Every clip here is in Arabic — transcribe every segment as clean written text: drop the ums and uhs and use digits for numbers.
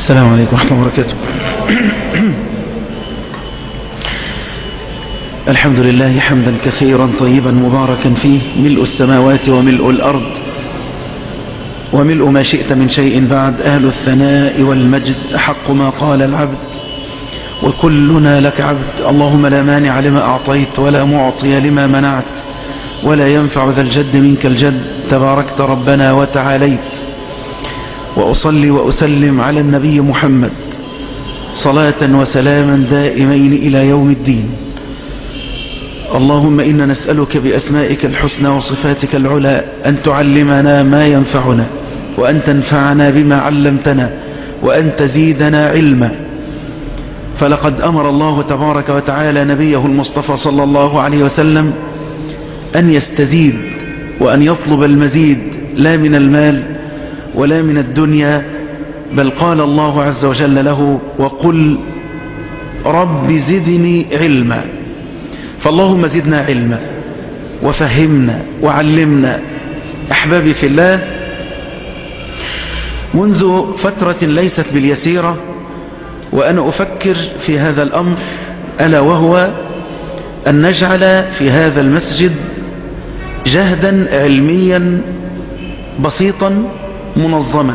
السلام عليكم ورحمة الله وبركاته. الحمد لله حمدا كثيرا طيبا مباركا فيه، ملء السماوات وملء الأرض وملء ما شئت من شيء بعد. أهل الثناء والمجد أحق ما قال العبد وكلنا لك عبد. اللهم لا مانع لما أعطيت ولا معطي لما منعت ولا ينفع ذا الجد منك الجد. تباركت ربنا وتعاليت. وأصلي وأسلم على النبي محمد صلاة وسلاما دائمين إلى يوم الدين. اللهم إنا نسألك بأسمائك الحسنى وصفاتك العلى أن تعلمنا ما ينفعنا وأن تنفعنا بما علمتنا وأن تزيدنا علما. فلقد أمر الله تبارك وتعالى نبيه المصطفى صلى الله عليه وسلم أن يستزيد وأن يطلب المزيد، لا من المال ولا من الدنيا، بل قال الله عز وجل له: وقل رب زدني علما. فاللهم زدنا علما وفهمنا وعلمنا. أحبابي في الله، منذ فترة ليست باليسيرة وأنا أفكر في هذا الأمر، ألا وهو أن نجعل في هذا المسجد جهدا علميا بسيطا منظما،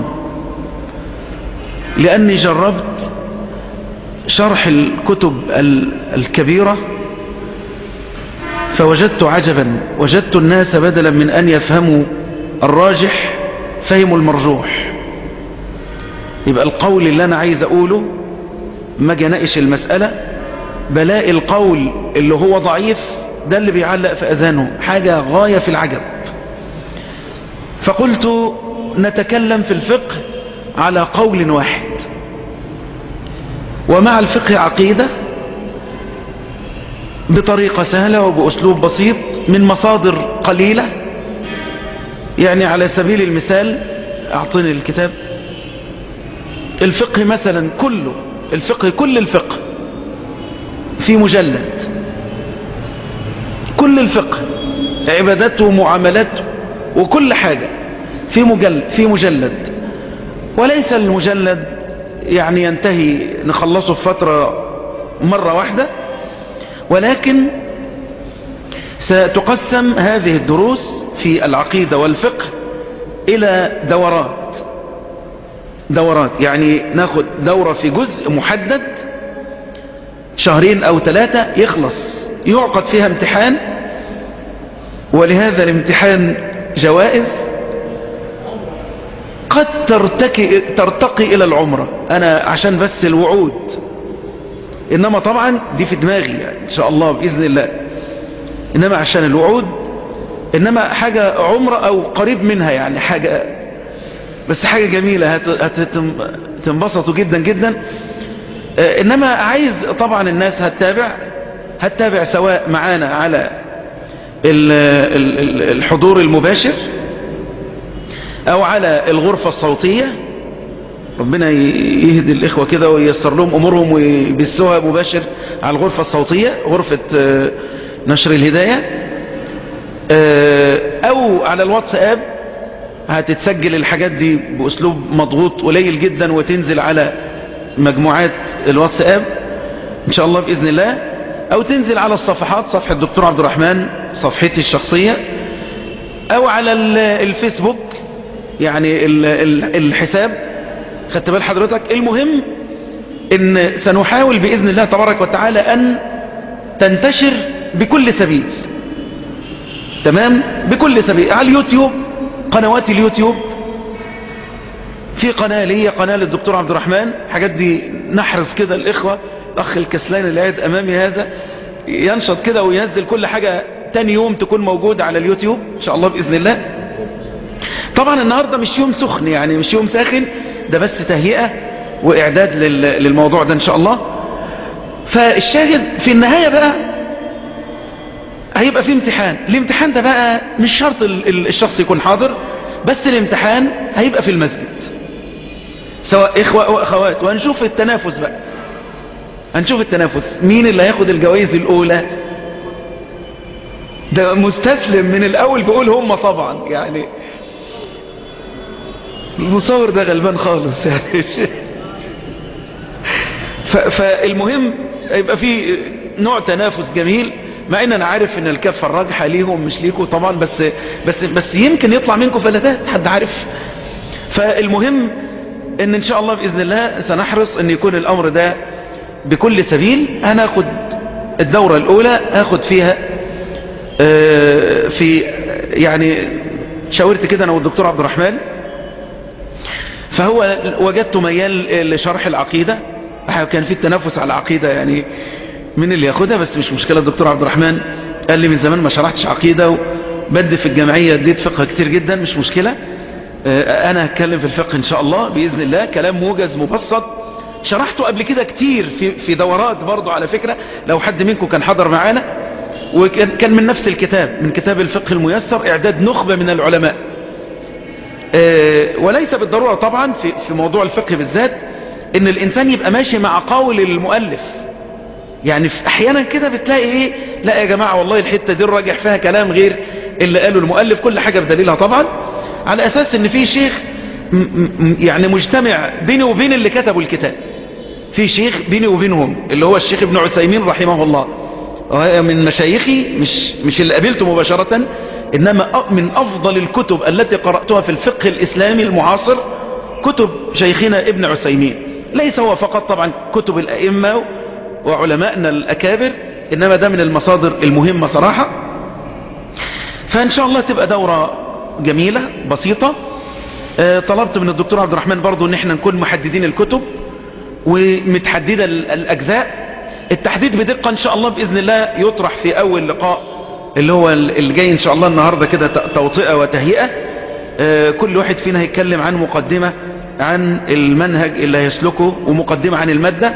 لأني جربت شرح الكتب الكبيرة فوجدت عجبا. وجدت الناس بدلا من أن يفهموا الراجح فهموا المرجوح. يبقى القول اللي أنا عايز أقوله ما جنائش المسألة، بلاقي القول اللي هو ضعيف ده اللي بيعلق في أذانه، حاجة غاية في العجب. فقلت نتكلم في الفقه على قول واحد، ومع الفقه عقيدة بطريقة سهلة وبأسلوب بسيط من مصادر قليلة. يعني على سبيل المثال، أعطني الكتاب. الفقه مثلا كله، الفقه كل الفقه في مجلد، كل الفقه عبادته ومعاملاته وكل حاجة في مجلد، وليس المجلد يعني ينتهي نخلصه في فترة مرة واحدة، ولكن ستقسم هذه الدروس في العقيدة والفقه إلى دورات. يعني ناخد دورة في جزء محدد 2 أو 3 يخلص، يعقد فيها امتحان، ولهذا الامتحان جوائز قد ترتقي إلى العمرة. أنا عشان بس الوعود، إنما طبعا دي في دماغي يعني إن شاء الله بإذن الله، إنما عشان الوعود، إنما حاجة عمرة أو قريب منها، يعني حاجة بس حاجة جميلة هتنبسطوا جدا جدا. إنما عايز طبعا الناس هتتابع سواء معانا على الحضور المباشر أو على الغرفة الصوتية. ربنا يهدي الإخوة كده وييسر لهم أمورهم ويبثوها مباشر على الغرفة الصوتية، غرفة نشر الهداية، أو على الواتساب. هتتسجل الحاجات دي بأسلوب مضغوط قليل جدا وتنزل على مجموعات الواتساب إن شاء الله بإذن الله، أو تنزل على الصفحات، صفحة الدكتور عبد الرحمن، صفحتي الشخصية، أو على الفيسبوك، يعني الحساب. خدت بال حضرتك؟ المهم ان سنحاول بإذن الله تبارك وتعالى أن تنتشر بكل سبيل، تمام، بكل سبيل. على اليوتيوب، قنوات اليوتيوب، في قناة لي، قناة للدكتور عبد الرحمن. حاجات دي نحرص كده الإخوة، الأخ الكسلان اللي قاعد أمامي هذا ينشط كده وينزل كل حاجة تاني يوم تكون موجودة على اليوتيوب إن شاء الله بإذن الله. طبعا النهاردة مش يوم سخن، يعني مش يوم ساخن، ده بس تهيئة وإعداد للموضوع ده إن شاء الله. فالشاهد في النهاية بقى هيبقى في امتحان. الامتحان ده بقى مش شرط الشخص يكون حاضر، بس الامتحان هيبقى في المسجد سواء إخوة أو أخوات. وهنشوف التنافس بقى، هنشوف التنافس مين اللي هياخد الجوائز الأولى. ده مستسلم من الأول بيقول هم طبعا، يعني المصور ده غلبان خالص يعني فالمهم يبقى في نوع تنافس جميل، مع ان انا عارف ان الكفة الراجحة ليهم مش ليكم طبعا، بس يمكن يطلع منكم فلتات، حد عارف. فالمهم ان شاء الله باذن الله سنحرص ان يكون الامر ده بكل سبيل. هناخد الدورة الاولى هاخد فيها في يعني شاورت كده انا والدكتور عبد الرحمن، فهو وجدته ميال لشرح العقيدة، كان في التنافس على العقيدة يعني من اللي ياخدها، بس مش مشكلة. الدكتور عبد الرحمن قال لي من زمان ما شرحتش عقيدة، وبدي في الجمعية اديت فقه كتير جدا، مش مشكلة. انا هتكلم في الفقه ان شاء الله باذن الله، كلام موجز مبسط شرحته قبل كده كتير في دورات برضو على فكرة، لو حد منكم كان حضر معانا، وكان من نفس الكتاب، من كتاب الفقه الميسر، اعداد نخبة من العلماء. وليس بالضرورة طبعا في موضوع الفقه بالذات ان الانسان يبقى ماشي مع قول المؤلف، يعني احيانا كده بتلاقي ايه، لا يا جماعة والله الحتة دي الراجح فيها كلام غير اللي قاله المؤلف، كل حاجة بدليلها طبعا، على اساس ان في شيخ يعني مجتمع بيني وبين اللي كتبوا الكتاب، في شيخ بيني وبينهم اللي هو الشيخ ابن عثيمين رحمه الله، من مشايخي، مش اللي قابلته مباشرة، إنما من أفضل الكتب التي قرأتها في الفقه الإسلامي المعاصر كتب شيخنا ابن عثيمين. ليس هو فقط طبعا، كتب الأئمة وعلمائنا الأكابر، إنما ده من المصادر المهمة صراحة. فإن شاء الله تبقى دورة جميلة بسيطة. طلبت من الدكتور عبد الرحمن برضو إن احنا نكون محددين الكتب ومتحددة الأجزاء. التحديد بدقة إن شاء الله بإذن الله يطرح في أول لقاء اللي هو اللي جاي إن شاء الله النهاردة كده، توطئة وتهيئة. كل واحد فينا هيتكلم عن مقدمة عن المنهج اللي هيسلكه، ومقدمة عن المادة.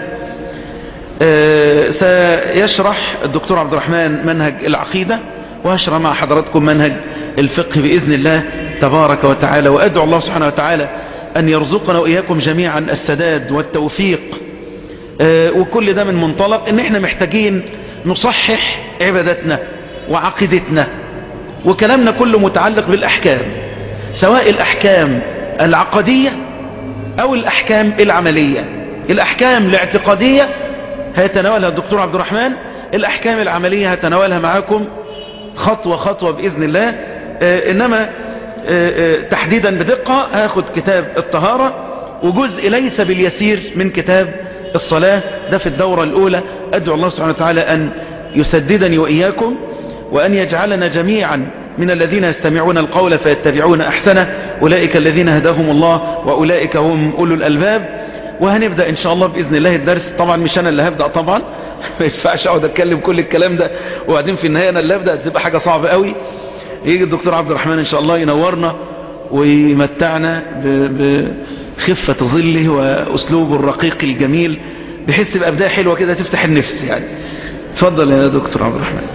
سيشرح الدكتور عبد الرحمن منهج العقيدة، وهشرح مع حضراتكم منهج الفقه بإذن الله تبارك وتعالى. وأدعو الله سبحانه وتعالى أن يرزقنا وإياكم جميعا السداد والتوفيق. وكل ده من منطلق ان احنا محتاجين نصحح عبادتنا وعقيدتنا، وكلامنا كله متعلق بالاحكام، سواء الاحكام العقدية او الاحكام العملية. الاحكام الاعتقادية هيتناولها الدكتور عبد الرحمن، الاحكام العملية هتناولها معاكم خطوة خطوة باذن الله. انما تحديدا بدقة هاخد كتاب الطهارة، وجزء ليس باليسير من كتاب الصلاة، ده في الدورة الأولى. أدعو الله سبحانه وتعالى أن يسددني وإياكم، وأن يجعلنا جميعا من الذين يستمعون القول فيتبعون أحسنه، أولئك الذين هداهم الله وأولئك هم أولو الألباب. وهنبدأ إن شاء الله بإذن الله الدرس. طبعا مش أنا اللي هبدأ طبعا، ما ينفعش أقعد أتكلم كل الكلام ده وبعدين في النهاية أنا اللي هبدأ، تبقى حاجة صعبة قوي. يجي الدكتور عبد الرحمن إن شاء الله ينورنا ويمتعنا بخفة ظله وأسلوبه الرقيق الجميل، بحيث تبقى بداية حلوة كده تفتح النفس يعني. تفضل يا دكتور عبد الرحمن.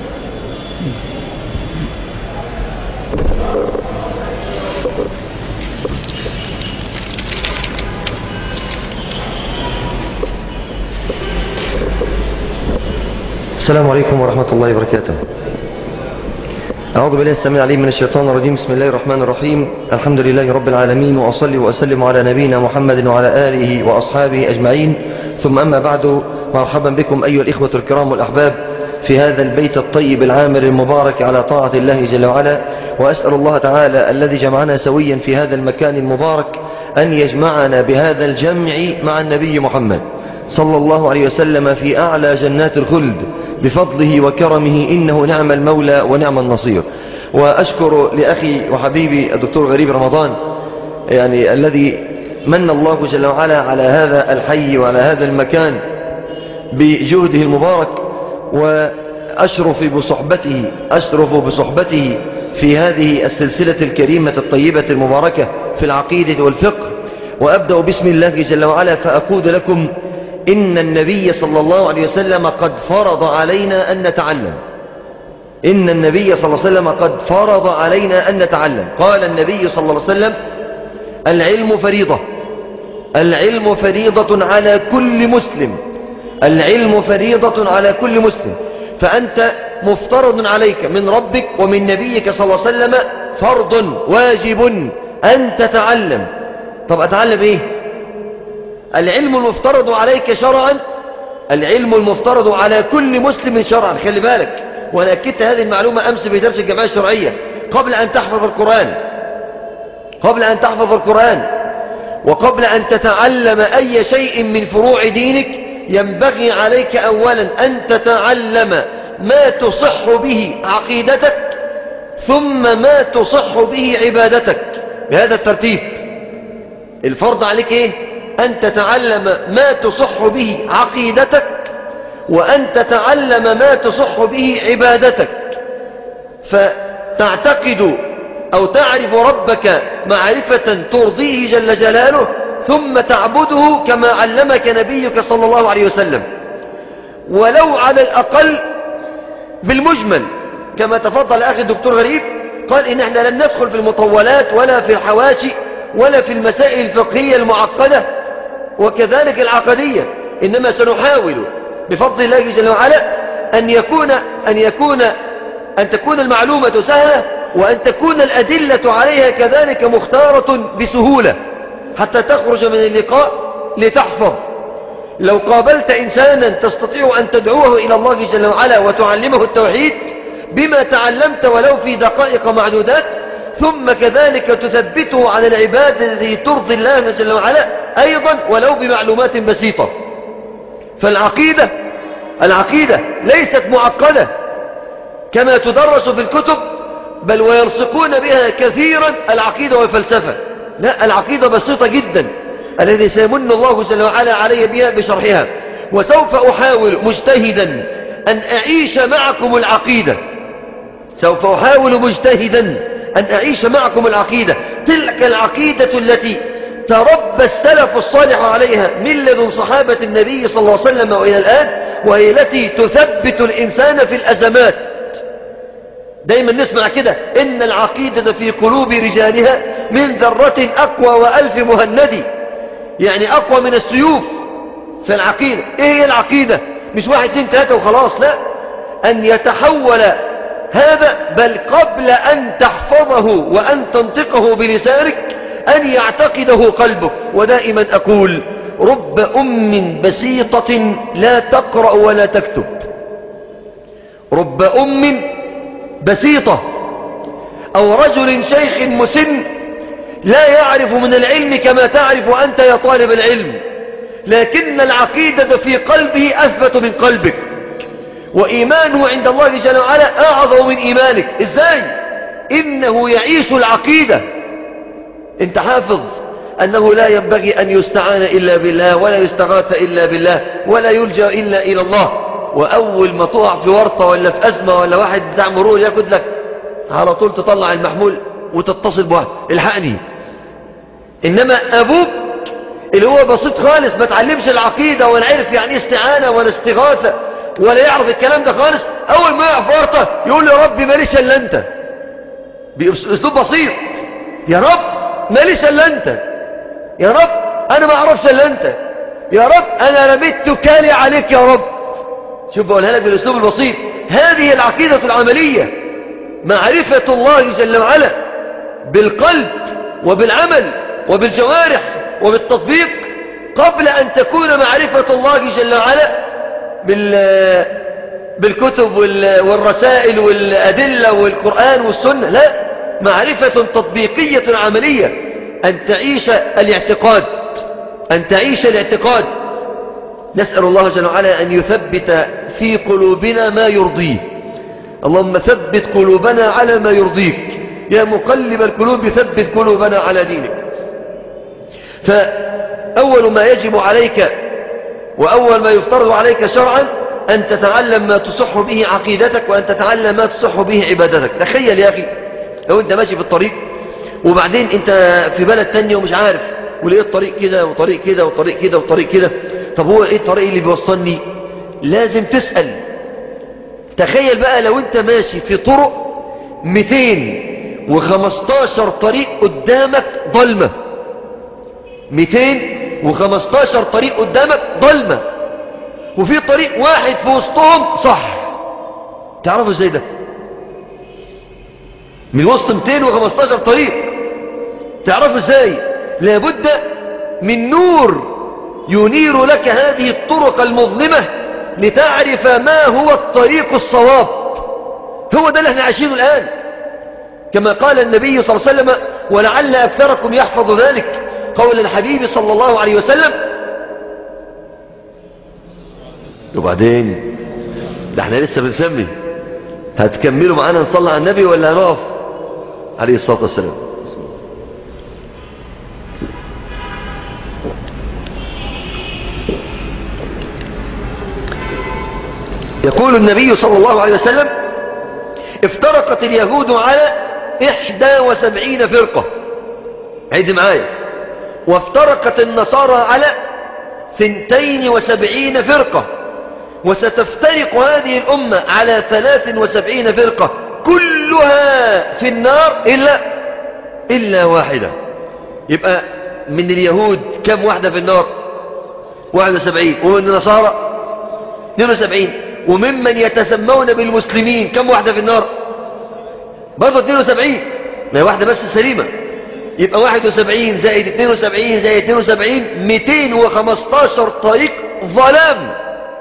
السلام عليكم ورحمة الله وبركاته. أعوذ بالله السميع العليم من الشيطان الرجيم. بسم الله الرحمن الرحيم. الحمد لله رب العالمين، وأصلي وأسلم على نبينا محمد وعلى آله وأصحابه أجمعين، ثم أما بعد. مرحبا بكم أيها الإخوة الكرام والأحباب في هذا البيت الطيب العامر المبارك على طاعة الله جل وعلا. وأسأل الله تعالى الذي جمعنا سويا في هذا المكان المبارك أن يجمعنا بهذا الجمع مع النبي محمد صلى الله عليه وسلم في أعلى جنات الخلد بفضله وكرمه، إنه نعم المولى ونعم النصير. وأشكر لأخي وحبيبي الدكتور غريب رمضان، يعني الذي من الله جل وعلا على هذا الحي وعلى هذا المكان بجهده المبارك، وأشرف بصحبته في هذه السلسلة الكريمة الطيبة المباركة في العقيدة والفقه. وأبدأ بسم الله جل وعلا فأقول لكم إن النبي صلى الله عليه وسلم قد فرض علينا أن نتعلم. إن النبي صلى الله عليه وسلم قد فرض علينا أن نتعلم. قال النبي صلى الله عليه وسلم: العلم فريضة، العلم فريضة على كل مسلم، العلم فريضة على كل مسلم. فأنت مفترض عليك من ربك ومن نبيك صلى الله عليه وسلم فرض واجب أن تتعلم. طب أتعلم إيه؟ العلم المفترض عليك شرعا العلم المفترض على كل مسلم شرعا. خلي بالك، وأنا أكدت هذه المعلومة أمس في درس الجمعية الشرعية. قبل أن تحفظ القرآن وقبل أن تتعلم أي شيء من فروع دينك ينبغي عليك أولا أن تتعلم ما تصح به عقيدتك ثم ما تصح به عبادتك، بهذا الترتيب. الفرض عليك إيه؟ أن تتعلم ما تصح به عقيدتك وأن تتعلم ما تصح به عبادتك، فتعتقد أو تعرف ربك معرفة ترضيه جل جلاله، ثم تعبده كما علمك نبيك صلى الله عليه وسلم، ولو على الأقل بالمجمل، كما تفضل أخي الدكتور غريب قال إن احنا لن ندخل في المطولات ولا في الحواشي ولا في المسائل الفقهية المعقدة وكذلك العقدية، إنما سنحاول بفضل الله جل وعلا أن تكون المعلومة سهلة، وأن تكون الأدلة عليها كذلك مختارة بسهولة، حتى تخرج من اللقاء لتحفظ. لو قابلت إنسانا تستطيع أن تدعوه إلى الله جل وعلا وتعلمه التوحيد بما تعلمت ولو في دقائق معدودات، ثم كذلك تثبته على العبادة التي ترضي الله جل وعلا أيضا ولو بمعلومات بسيطة. فالعقيدة ليست معقدة كما تدرس في الكتب، بل ويلصقون بها كثيرا العقيدة والفلسفة. لا، العقيدة بسيطة جدا الذي سيمن الله جل وعلا علي بها بشرحها. وسوف أحاول مجتهدا أن أعيش معكم العقيدة، تلك العقيدة التي تربى السلف الصالح عليها من لدن صحابة النبي صلى الله عليه وسلم وإلى الآن، وهي التي تثبت الإنسان في الأزمات. دايما نسمع كده، إن العقيدة في قلوب رجالها من ذرة أقوى وألف مهند، يعني أقوى من السيوف. في العقيدة، إيه هي العقيدة؟ مش 1 2 3 وخلاص، لا، أن يتحول هذا، بل قبل أن تحفظه وأن تنطقه بلسانك أن يعتقده قلبك. ودائما أقول: رب أم بسيطة لا تقرأ ولا تكتب، رب أم بسيطة، أو رجل شيخ مسن لا يعرف من العلم كما تعرف أنت يا طالب العلم، لكن العقيدة في قلبه أثبت من قلبك، وإيمانه عند الله جل وعلا أعظم من إيمانك. إزاي؟ إنه يعيش العقيدة. انت حافظ أنه لا ينبغي أن يستعان إلا بالله، ولا يستغاث إلا بالله، ولا يلجأ إلا إلى الله. وأول ما تقع في ورطة ولا في أزمة ولا واحد بتاع مرور ياخد لك، على طول تطلع المحمول وتتصل بواحد: الحقني. إنما أبوك اللي هو بسيط خالص، ما تعلمش العقيدة ولا عرف يعني استعانة ولا استغاثة ولا يعرف الكلام ده خالص، أول ما يقع في ورطة يقول: يا رب ماليش إلا أنت، بأسلوب بسيط: يا رب ماليش إلا أنت، يا رب أنا ما أعرفش إلا أنت، يا رب أنا رميت توكالي عليك يا رب. شوف بقولها لك بالأسلوب البسيط. هذه العقيدة العملية، معرفة الله جل وعلا بالقلب وبالعمل وبالجوارح وبالتطبيق، قبل أن تكون معرفة الله جل وعلا بالكتب والرسائل والأدلة والقرآن والسنة. لا، معرفة تطبيقية عملية، أن تعيش الاعتقاد. نسأل الله جل وعلا أن يثبت في قلوبنا ما يرضيه. اللهم ثبت قلوبنا على ما يرضيك، يا مقلب القلوب ثبت قلوبنا على دينك. فأول ما يجب عليك وأول ما يفترض عليك شرعا أن تتعلم ما تصح به عقيدتك، وأن تتعلم ما تصح به عبادتك. تخيل يا أخي لو أنت ماشي في الطريق، وبعدين أنت في بلد تانية ومش عارف، ولقيت طريق كده وطريق كده وطريق كده وطريق كده، طب هو إيه الطريق اللي بيوصلني؟ لازم تسأل. تخيل بقى لو أنت ماشي في طرق 215 طريق قدامك ضلمة، 215 طريق قدامك ضلمة، وفي طريق واحد في وسطهم صح. تعرفوا ازاي ده؟ من وسط 215 طريق تعرفوا ازاي؟ لابد من نور ينير لك هذه الطرق المظلمة لتعرف ما هو الطريق الصواب. هو ده اللي احنا عايشينه الآن، كما قال النبي صلى الله عليه وسلم، ولعل أكثركم يحفظ ذلك، قول الحبيب صلى الله عليه وسلم. وبعدين ده احنا لسه بنسمي، هتكملوا معانا نصلي على النبي ولا هنقف عليه الصلاة والسلام؟ يقول النبي صلى الله عليه وسلم: افترقت اليهود على 71 فرقة، عيد معايا، وافترقت النصارى على 72 فرقة، وستفترق هذه الأمة على 73 فرقة، كلها في النار إلا واحدة. يبقى من اليهود كم واحدة في النار؟ 71. ومن النصارى 72. وممن يتسمون بالمسلمين كم واحدة في النار؟ برضه 72. ما هي واحدة بس السليمة. يبقى 71 زائد 72 زائد 72 215 طريق ظلام.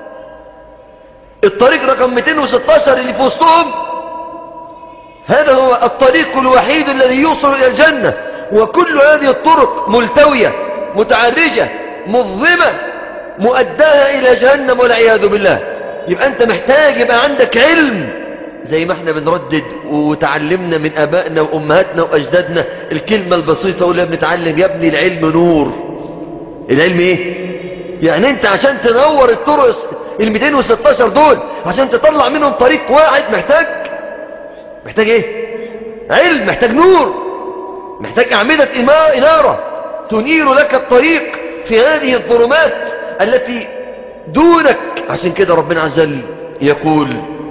الطريق رقم 216 اللي في وسطهم هذا هو الطريق الوحيد الذي يوصل إلى الجنة، وكل هذه الطرق ملتوية متعرجة مظلمة مؤداها إلى جهنم والعياذ بالله. يبقى أنت محتاج يبقى عندك علم، زي ما احنا بنردد وتعلمنا من أبائنا وأمهاتنا وأجدادنا الكلمة البسيطة ولا بنتعلم يا ابني العلم نور. العلم ايه؟ يعني انت عشان تنور الطرق 216 دول، عشان تطلع منهم طريق واحد، محتاج ايه؟ علم، محتاج نور، محتاج أعمدة إنارة تنير لك الطريق في هذه الظلمات التي دونك. عشان كده ربنا عز وجل يقول: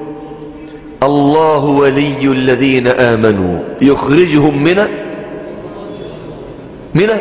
الله ولي الذين آمنوا يخرجهم من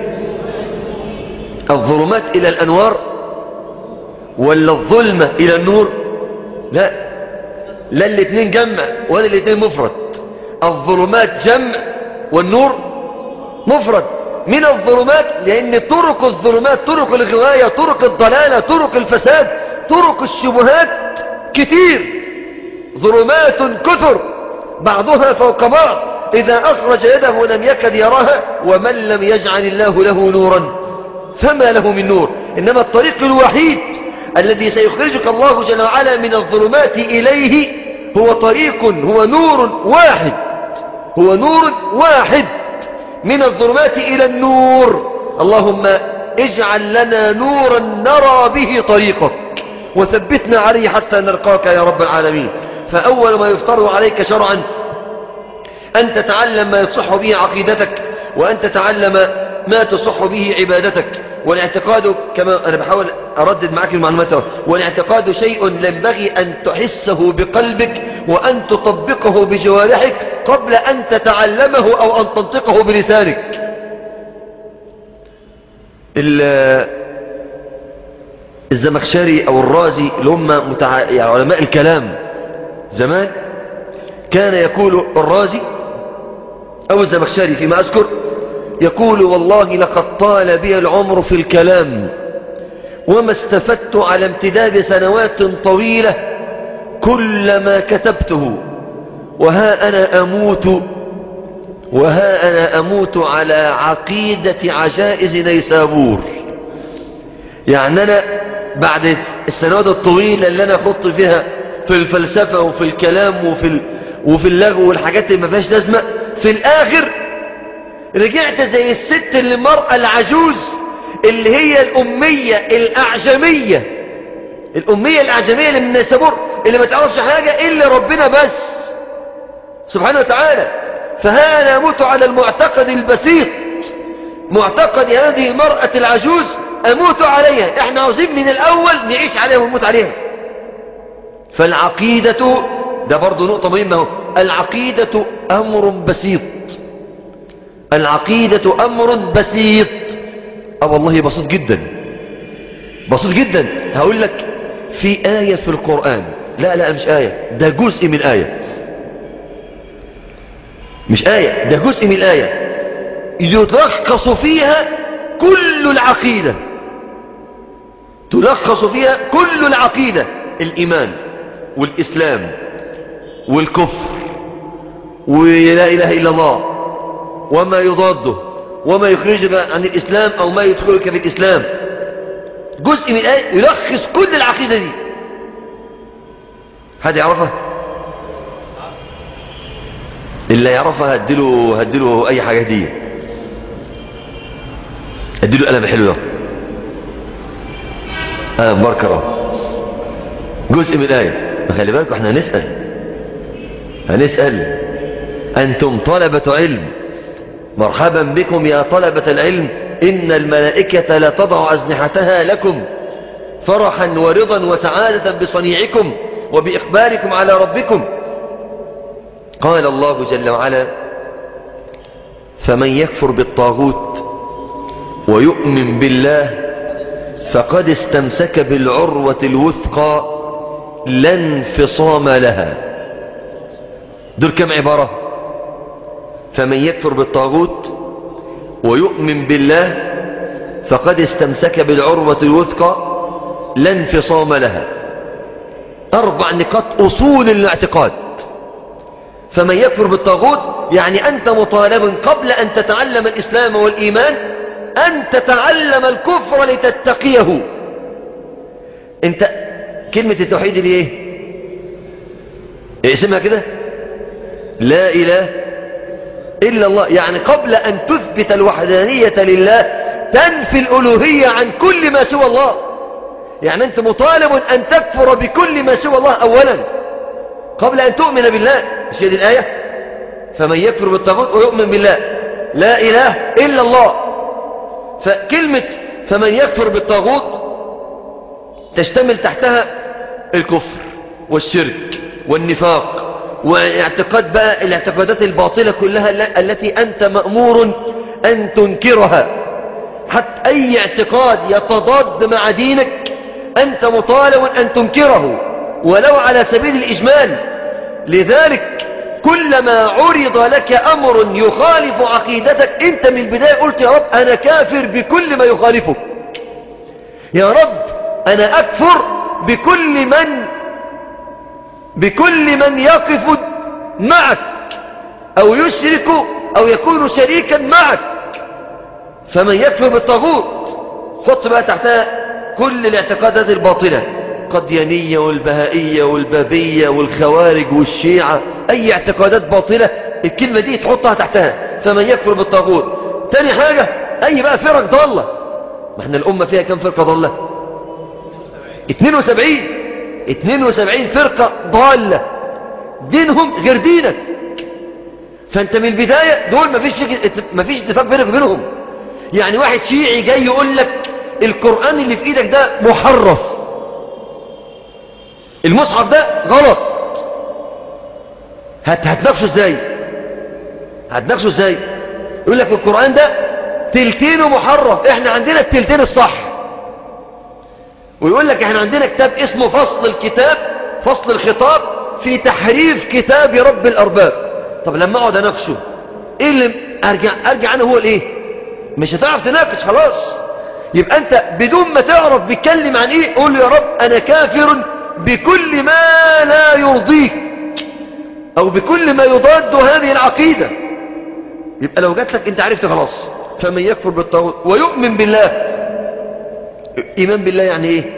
الظلمات إلى الأنوار، ولا الظلمة إلى النور؟ لا الاثنين جمع ولا الاثنين مفرد. الظلمات جمع والنور مفرد. من الظلمات لأن طرق الظلمات، طرق الغواية، طرق الضلالة، طرق الفساد، طرق الشبهات كتير، ظلمات كثر بعضها فوق بعض، إذا أخرج يده لم يكد يراها، ومن لم يجعل الله له نورا فما له من نور. إنما الطريق الوحيد الذي سيخرجك الله جل وعلا من الظلمات إليه هو طريق، هو نور واحد من الظلمات إلى النور. اللهم اجعل لنا نورا نرى به طريقك، وثبتنا عليه حتى نلقاك يا رب العالمين. فأول ما يفترض عليك شرعا أن تتعلم ما يصح به عقيدتك، وأن تتعلم ما تصح به عبادتك. والاعتقاد، كما أنا بحاول أردد معك المعلومات، والاعتقاد شيء ينبغي أن تحسه بقلبك وأن تطبقه بجوارحك قبل أن تتعلمه أو أن تنطقه بلسانك. الزمخشري أو الرازي اللي هم يعني علماء الكلام زمان، كان يقول الرازي أو الزمخشري فيما أذكر، يقول: والله لقد طال بي العمر في الكلام، وما استفدت على امتداد سنوات طويلة كل ما كتبته، وها أنا أموت على عقيدة عجائز نيسابور. يعني أنا بعد السنوات الطويلة اللي أنا خضت فيها في الفلسفة وفي الكلام وفي اللغو والحاجات اللي ما فيهاش لازمة، في الآخر رجعت زي الست المرأة العجوز اللي هي الأمية الأعجمية اللي من نيسابور، اللي ما تعرفش حاجة إلا ربنا بس سبحانه وتعالى. فها أنا أموت على المعتقد البسيط، معتقد هذه المرأة العجوز أموت عليها. احنا عاوزين من الأول نعيش عليها ونموت عليها. فالعقيدة، ده برضو نقطة مهمة، العقيدة أمر بسيط، العقيدة أمر بسيط. والله بسيط جدا، بسيط جدا. هقول لك في آية في القرآن، لا مش آية، ده جزء من آية، مش آية، ده جزء من الآية يتلخص فيها كل العقيدة. تلخص فيها كل العقيدة: الإيمان والإسلام والكفر ولا إله إلا الله وما يضاده وما يخرجك عن الإسلام أو ما يدخلك في الإسلام. جزء من الآية يلخص كل العقيدة دي. حد يعرفها؟ اللي يعرفها هديله أي حاجة دي، هديله قلم حلو ده مباركة. جزء من الآية. خلي بالكم احنا هنسأل أنتم طلبة علم، مرحبا بكم يا طلبة العلم، إن الملائكة لا تضع أجنحتها لكم فرحا ورضا وسعادة بصنيعكم وبإقبالكم على ربكم. قال الله جل وعلا: فمن يكفر بالطاغوت ويؤمن بالله فقد استمسك بالعروة الوثقى لا انفصام لها. دول كم عبارة؟ فمن يكفر بالطاغوت ويؤمن بالله فقد استمسك بالعروة الوثقى لا انفصام لها. 4 نقاط أصول الاعتقاد. فمن يكفر بالطاغوت يعني أنت مطالب قبل أن تتعلم الإسلام والإيمان أن تتعلم الكفر لتتقيه. انت كلمة التوحيد دي ايه؟ اسمها كده لا إله إلا الله. يعني قبل أن تثبت الوحدانية لله تنفي الألوهية عن كل ما سوى الله. يعني أنت مطالب أن تكفر بكل ما سوى الله أولا قبل أن تؤمن بالله. مش هذه الآية؟ فمن يكفر بالطاغوت ويؤمن بالله لا إله إلا الله. فكلمة فمن يكفر بالطاغوت تشتمل تحتها الكفر والشرك والنفاق واعتقاد بقى الاعتقادات الباطلة كلها التي أنت مأمور أن تنكرها. حتى أي اعتقاد يتضاد مع دينك أنت مطالب أن تنكره ولو على سبيل الإجمال. لذلك كلما عرض لك أمر يخالف عقيدتك أنت من البداية قلت يا رب أنا كافر بكل ما يخالفه. يا رب أنا أكفر بكل من يقف معك أو يشرك أو يكون شريكا معك. فمن يكفر بالطاغوت حط بقى تحتها كل الاعتقادات الباطلة، قديانية والبهائية والبابية والخوارج والشيعة، أي اعتقادات باطلة الكلمة دي تحطها تحتها فمن يكفر بالطاغوت. تاني حاجة أي بقى فرق ضالة. ما احنا الأمة فيها كم فرقة ضالة؟ 72 فرقة ضالة دينهم غير دينك. فانت من البداية دول مفيش اتفاق بينك وبينهم. يعني واحد شيعي جاي يقول لك القرآن اللي في ايدك ده محرف، المصحف ده غلط، هتناقشه ازاي؟ يقول لك القرآن ده تلتينه محرف، احنا عندنا التلتين الصح. ويقول لك احنا عندنا كتاب اسمه فصل الخطاب في تحريف كتاب رب الأرباب. طب لما اقعد اناقشه ايه اللي ارجع انا هو الايه؟ مش هتعرف تناقش خلاص. يبقى انت بدون ما تعرف بيتكلم عن ايه قول له يا رب انا كافر بكل ما لا يرضيك او بكل ما يضاد هذه العقيدة. يبقى لو جات لك انت عرفت خلاص. فمن يكفر بالطاغوت ويؤمن بالله. ايمان بالله يعني ايه؟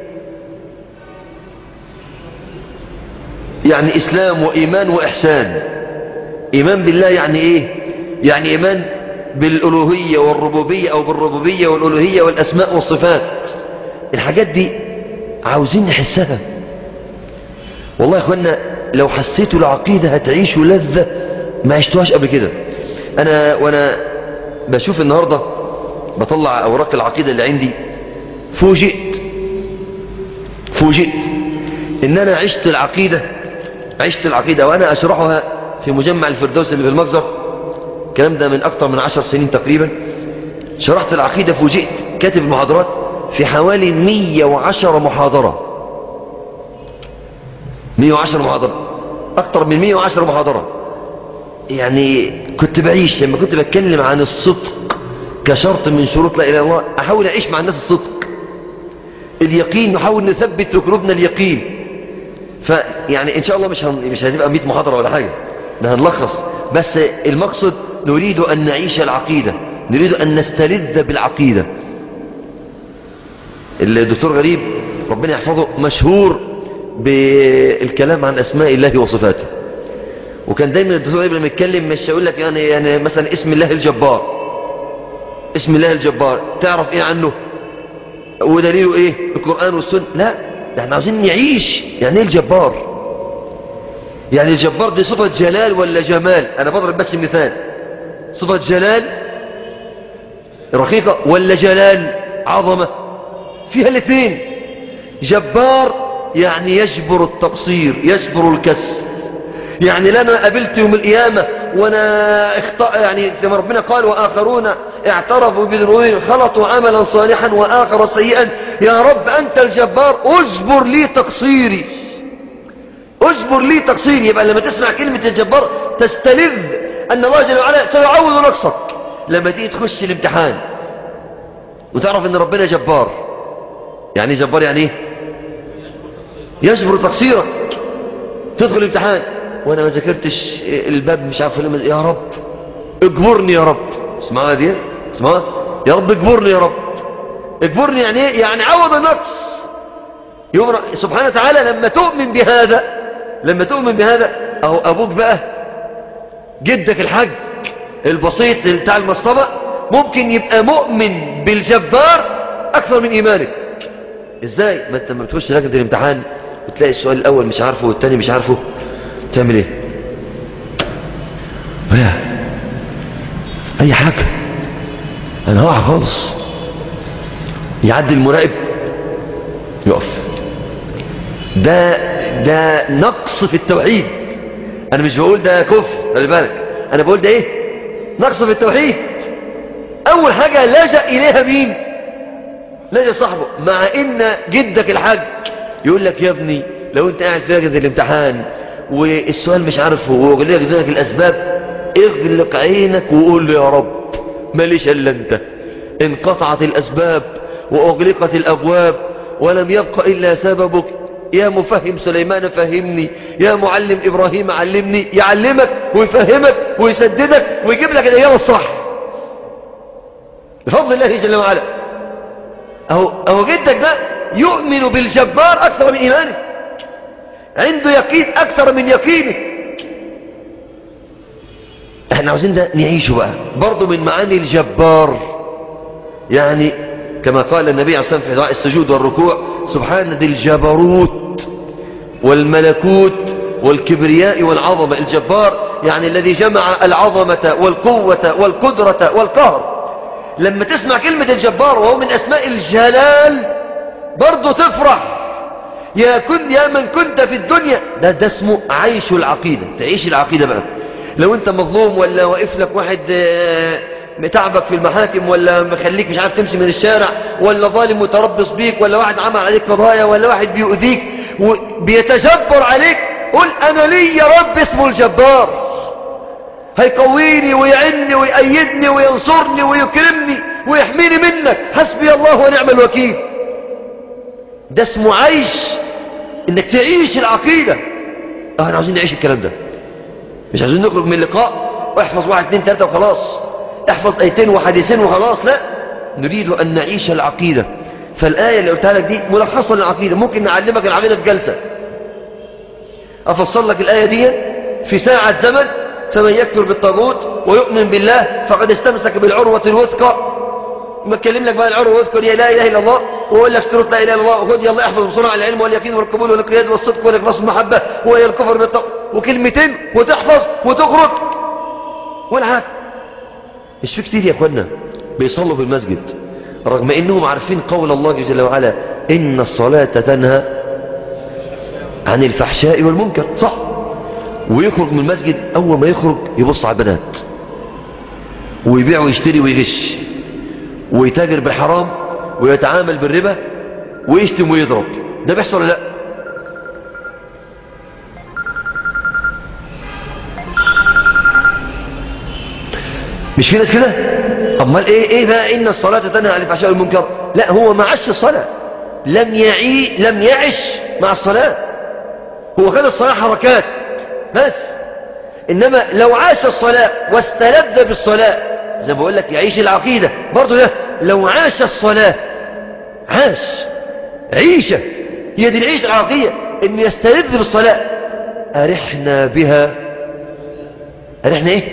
يعني اسلام وايمان واحسان. ايمان بالله يعني ايه؟ يعني ايمان بالالوهية والربوبية او بالربوبية والالوهية والاسماء والصفات. الحاجات دي عاوزين نحسها. والله يا اخوانا لو حسيتوا العقيدة هتعيشوا لذة ما عشتوهاش قبل كده. وانا بشوف النهاردة بطلع اوراق العقيدة اللي عندي فوجئت ان انا عشت العقيدة وانا اشرحها في مجمع الفردوس اللي في المجزر. الكلام ده من اكتر من 10 سنين تقريبا. شرحت العقيدة فوجئت كاتب محاضرات في حوالي 110 محاضرة. 110 محاضرة، اكتر من 110 محاضرة. يعني كنت بعيش لما كنت بتكلم عن الصدق كشرط من شروط لا اله الا الله، احاول اعيش مع الناس الصدق. اليقين، نحاول نثبت في قلوبنا اليقين. فيعني إن شاء الله مش هتبقى 100 محاضرة ولا حاجة، ده هنلخص بس. المقصد نريد أن نعيش العقيدة، نريد أن نستلذ بالعقيدة. الدكتور غريب ربنا يحفظه مشهور بالكلام عن أسماء الله وصفاته، وكان دايما الدكتور غريب لما يتكلم مش يقول لك يعني مثلا اسم الله الجبار، اسم الله الجبار تعرف ايه عنه ودليله ايه القرآن والسنة؟ لا، ده احنا عاوزين نعيش يعني ايه الجبار. يعني الجبار دي صفة جلال ولا جمال؟ انا بضرب بس مثال. صفة جلال رقيقة ولا جلال عظمة؟ فيها الاثنين. جبار يعني يجبر التقصير، يجبر الكسر. يعني لنا قابلت يوم القيامة وانا يعني زي ما ربنا قال واخرون اعترفوا بذنوبهم خلطوا عملا صالحا واخر سيئا، يا رب انت الجبار اجبر لي تقصيري، اجبر لي تقصيري. يبقى لما تسمع كلمة الجبار تستلذ ان الله جل وعلا سيعوض نقصك. لما تيجي تخش الامتحان وتعرف ان ربنا جبار، يعني جبار يعني ايه؟ يجبر تقصيرك. تدخل الامتحان وانا ما ذاكرتش الباب مش عارف يا رب اجبرني يا رب. اسمعها دي، اسمعها يا رب اجبرني يا رب. اجبرني يعني ايه؟ يعني عوض النقص. يوم سبحانه وتعالى لما تؤمن بهذا، لما تؤمن بهذا اهو ابوك بقى جدك الحاج البسيط بتاع المصطبة ممكن يبقى مؤمن بالجبار اكثر من ايمانك. ازاي؟ ما انت لما بتخش لجنة الامتحان وتلاقي السؤال الاول مش عارفه والتاني مش عارفه، تعمل ايه؟ ولا اي حاجة، انا هقع خالص. يعدي المراقب يقف. ده نقص في التوحيد. انا مش بقول ده كفر، خلي بالك، انا بقول ده ايه؟ نقص في التوحيد. اول حاجة لجأ اليها مين؟ لجأ صاحبه. مع ان جدك الحاج يقول لك يا ابني لو انت قاعد في لجنة الامتحان والسؤال مش عارفه ويقول لك قدامك الاسباب، اغلق عينك وقول له يا رب ماليش الا انت. انقطعت الاسباب واغلقت الابواب ولم يبق الا سببك. يا مفهم سليمان فهمني، يا معلم ابراهيم علمني. يعلمك ويفهمك ويسددك ويجيب لك الاجابه الصح بفضل الله جل وعلا. اهو جدك ده يؤمن بالجبار اكثر من ايمانك، عنده يقين اكثر من يقينك. احنا عاوزين ده نعيشه بقى برضو من معاني الجبار. يعني كما قال النبي عليه الصلاة والسلام في دعاء السجود والركوع: سبحان ذي الجبروت والملكوت والكبرياء والعظمة. الجبار يعني الذي جمع العظمة والقوة والقدرة والقهر. لما تسمع كلمة الجبار وهو من أسماء الجلال برضو تفرح. يا من كنت في الدنيا، ده اسمه عيش العقيدة. تعيش العقيدة بقى. لو انت مظلوم ولا واقف لك واحد متعبك في المحاكم ولا مخليك مش عارف تمشي من الشارع ولا ظالم متربص بيك ولا واحد عمل عليك قضايا ولا واحد بيؤذيك وبيتجبر عليك، قل انا لي يا رب اسمه الجبار، هيقويني ويعني ويأيدني وينصرني ويكرمني ويحميني منك، حسبي الله ونعم الوكيل. ده اسمه عيش، انك تعيش العقيدة. احنا عاوزين نعيش الكلام ده، مش عاوزين نخرج من اللقاء واحفظ 1 2 3 وخلاص، احفظ ايتين وحديثين وخلاص. لا، نريد ان نعيش العقيدة. فالآية اللي قلتها لك دي ملخصة للعقيدة. ممكن نعلمك العقيدة في جلسة، افصل لك الآية دي في ساعة زمن. فمن يكفر بالطاغوت ويؤمن بالله فقد استمسك بالعروة الوثقى. ما اتكلم لك بقى العروة الوثقى هي لا اله الا الله، ويقول لك شروط لا اله الا الله، وخد يلا احفظ بسرعة العلم واليقين والقبول والانقياد والصدق والاخلاص والمحبة وهي الكفر بالطاغوت، وكلمتين وتحفظ وتخرج ولا حاجة. مش في كتير يا اخوانا بيصلوا في المسجد رغم انهم عارفين قول الله جل وعلا: ان الصلاة تنهى عن الفحشاء والمنكر، صح؟ ويخرج من المسجد اول ما يخرج يبص على البنات ويبيع ويشتري ويغش ويتاجر بالحرام ويتعامل بالربا ويشتم ويضرب. ده بيحصل ولا لا؟ مش في ناس كده؟ امال ايه بقى ان الصلاه تنهى عن الفحشاء والمنكر؟ لا، هو ما عاش الصلاه، لم يعش مع الصلاة. هو خد الصلاة حركات بس، إنما لو عاش الصلاة واستلذ بالصلاة، زي ما بقول لك يعيش العقيدة برضو ده، لو عاش الصلاة عاش عيشة، هي دي العيشة العقيدة، إن يستلذ بالصلاة. أرحنا بها، أرحنا إيه؟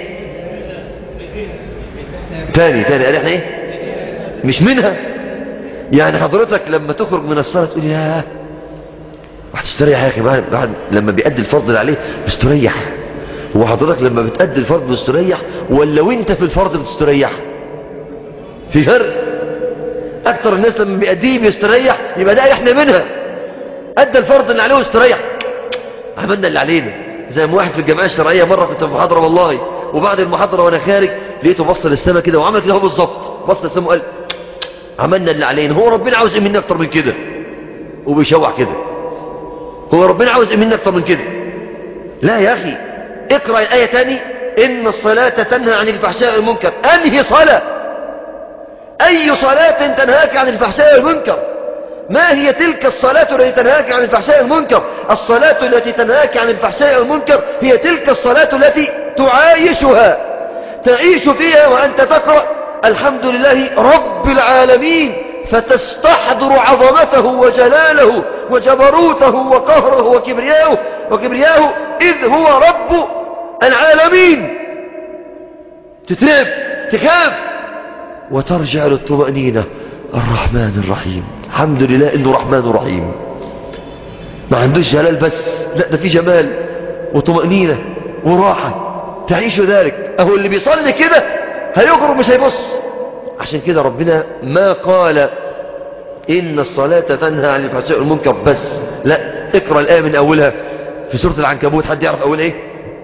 تاني أرحنا إيه؟ مش منها. يعني حضرتك لما تخرج من الصلاة تقول يا واحد استريح يا أخي، بعد لما بيأدي الفرض اللي عليه بيستريح. هو حضرتك لما بتأدي الفرض بتستريح ولا وانت في الفرض بتستريح؟ في فرق. أكتر الناس لما بيأديه بيستريح، يبقى ده احنا منها. أدى الفرض اللي عليه واستريح، عملنا اللي علينا. زي ما واحد في الجمعية الشرعية مرة كنت في محاضرة والله، وبعد المحاضرة وانا خارج لقيته بص للسماء كده وعمل كده هو بالظبط، بص للسماء وقال عملنا اللي علينا. هو ربنا عاوز ايه منا اكتر من كده؟ وبيشوح كده. هو ربنا عاوز ايه منا اكتر من كده؟ لا يا اخي، اقرأ الآية تاني، إن الصلاة تنهى عن الفحشاء والمنكر. أنهي صلاة؟ أي صلاة تنهاك عن الفحشاء والمنكر؟ ما هي تلك الصلاة التي تنهاك عن الفحشاء والمنكر؟ الصلاة التي تنهاك عن الفحشاء والمنكر هي تلك الصلاة التي تعايشها، تعيش فيها وأنت تقرأ الحمد لله رب العالمين، فتستحضر عظمته وجلاله وجبروته وقهره وكبرياءه إذ هو رب العالمين. تترعب، تخاف، وترجع للطمأنينة. الرحمن الرحيم، الحمد لله إنه رحمن رحيم. ما عندوش جلال بس، لا ده في جمال وطمأنينة وراحة، تعيش ذلك. أهو اللي بيصلي كده هيغرب مش هيبص. عشان كده ربنا ما قال إن الصلاة تنهى عن الفحشاء والمنكر بس، لا، اقرأ الآية من أولها في سورة العنكبوت. حد يعرف أول إيه؟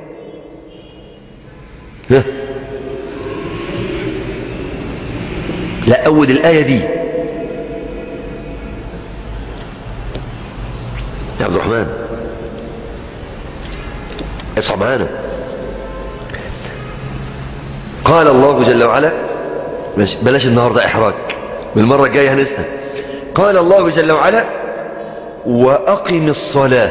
لا، أول الآية دي يا عبد الرحمن اسمع معانا. قال الله جل وعلا، بلاش النهاردة إحراج، بالمرة الجاية هنسأل. قال الله جل وعلا وأقم الصلاة.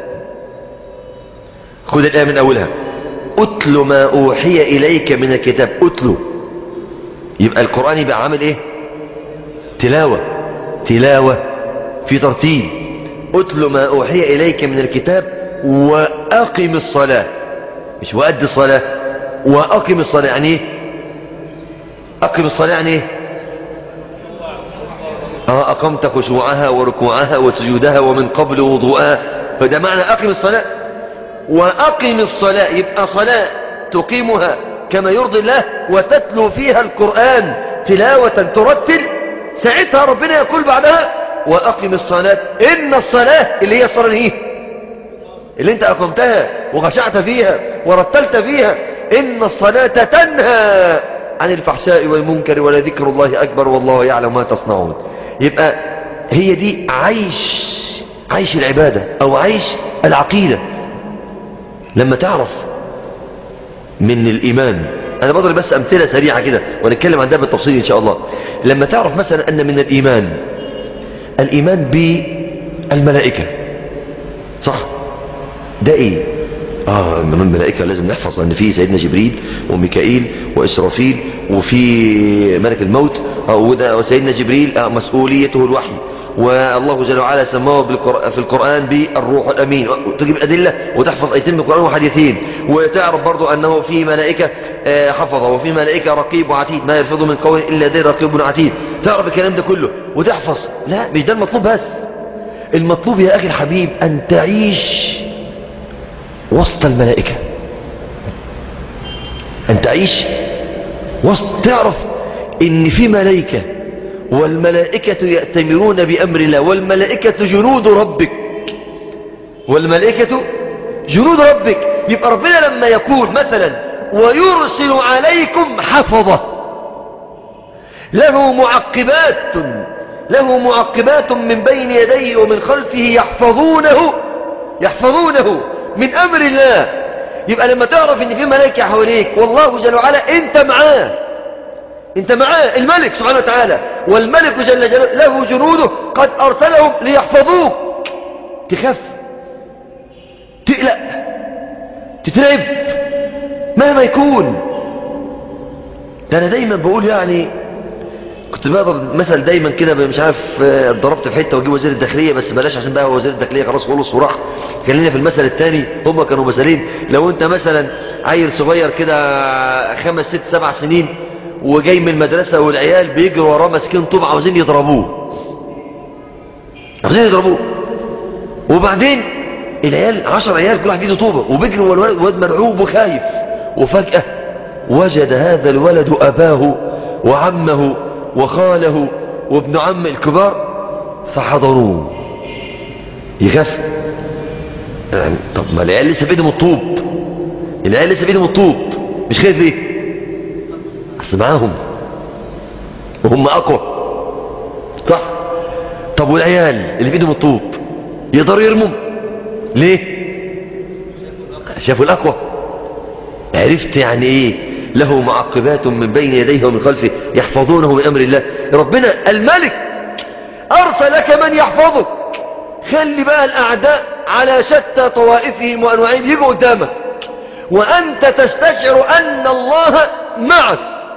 خذ الآية من أولها، أتل ما أوحي إليك من الكتاب. أتلو، يبقى القرآن يبقى عامل إيه؟ تلاوة في ترتيل. أتل ما أوحي إليك من الكتاب وأقم الصلاة، مش وأدي الصلاة، وأقم الصلاة. يعني إيه أقم الصلاة؟ يعني إيه؟ أقمت خشوعها وركوعها وسجودها ومن قبل وضوءها، فده معنى أقم الصلاة. وأقم الصلاة يبقى صلاة تقيمها كما يرضي الله وتتلو فيها القرآن تلاوة ترتل، ساعتها ربنا يقول بعدها وأقم الصلاة. إن الصلاة اللي هي الصلاة هي اللي انت أقمتها وخشعت فيها ورتلت فيها، إن الصلاة تنهى عن الفحشاء والمنكر ولذكر الله أكبر والله يعلم ما تصنعون. يبقى هي دي عيش العبادة أو عيش العقيدة. لما تعرف من الإيمان، أنا بضرب بس أمثلة سريعة كده ونتكلم عن ده بالتفصيل إن شاء الله. لما تعرف مثلا أن من الإيمان بالملائكة، صح؟ ده إيه؟ من الملائكة لازم نحفظ أن في سيدنا جبريل وميكائيل وإسرافيل وفي ملك الموت، وسيدنا جبريل مسؤوليته الوحي، والله جل وعلا سماه في القرآن بالروح الأمين. تجيب أدلة وتحفظ آيتين من القرآن وحديثين، وتعرف برضو أنه في ملائكة حفظة وفي ملائكة رقيب وعتيد، ما يلفظ من قول إلا لديه رقيب عتيد. تعرف الكلام ده كله وتحفظ. لا، مش ده المطلوب بس. المطلوب يا أخي الحبيب أن تعيش وسط الملائكة، أن تعيش وسط، تعرف إن في ملائكة والملائكة يأتمرون بأمر الله، والملائكة جنود ربك، والملائكة جنود ربك. يبقى ربنا لما يقول مثلا ويرسل عليكم حفظة، له معقبات من بين يديه ومن خلفه يحفظونه من أمر الله. يبقى لما تعرف ان في ملائكة حواليك والله جل وعلا انت معاه، انت معاه الملك سبحانه وتعالى، والملك جل جلاله له جنوده قد أرسلهم ليحفظوك. تخاف، تقلق، تترعب مهما يكون. ده أنا دايما بقول يعني كنت بقدر مثل دايما كده، مش عارف اتضربت في حته واجيب وزير الداخليه، بس بلاش عشان بقى وزير الداخليه خلاص خلص وراح. خلينا في المثل الثاني، هم كانوا مثلين. لو انت مثلا عيل صغير كده 5 6 7 سنين وجاي من المدرسه والعيال بيجروا وراه ماسكين طوب عاوزين يضربوه، وبعدين العيال 10 عيال كل واحد يده طوبه وبيجروا والولد مرعوب وخايف، وفجاه وجد هذا الولد اباه وعمه وخاله وابن عم الكبار فحضروه. يخاف يعني. طب ما العيال لسه بيدهم الطوب، مش خايف ليه؟ اصل معاهم وهم اقوى، صح؟ طب والعيال اللي بيدهم الطوب يقدروا يرموا ليه؟ شافوا الاقوى. عرفت يعني ايه له معقبات من بين يديه ومن خلفه يحفظونه من أمر الله. ربنا الملك أرسل لك من يحفظك. خلي بقى الأعداء على شتى طوائفهم وأنواعهم يجوا قدامك وأنت تستشعر أن الله معك،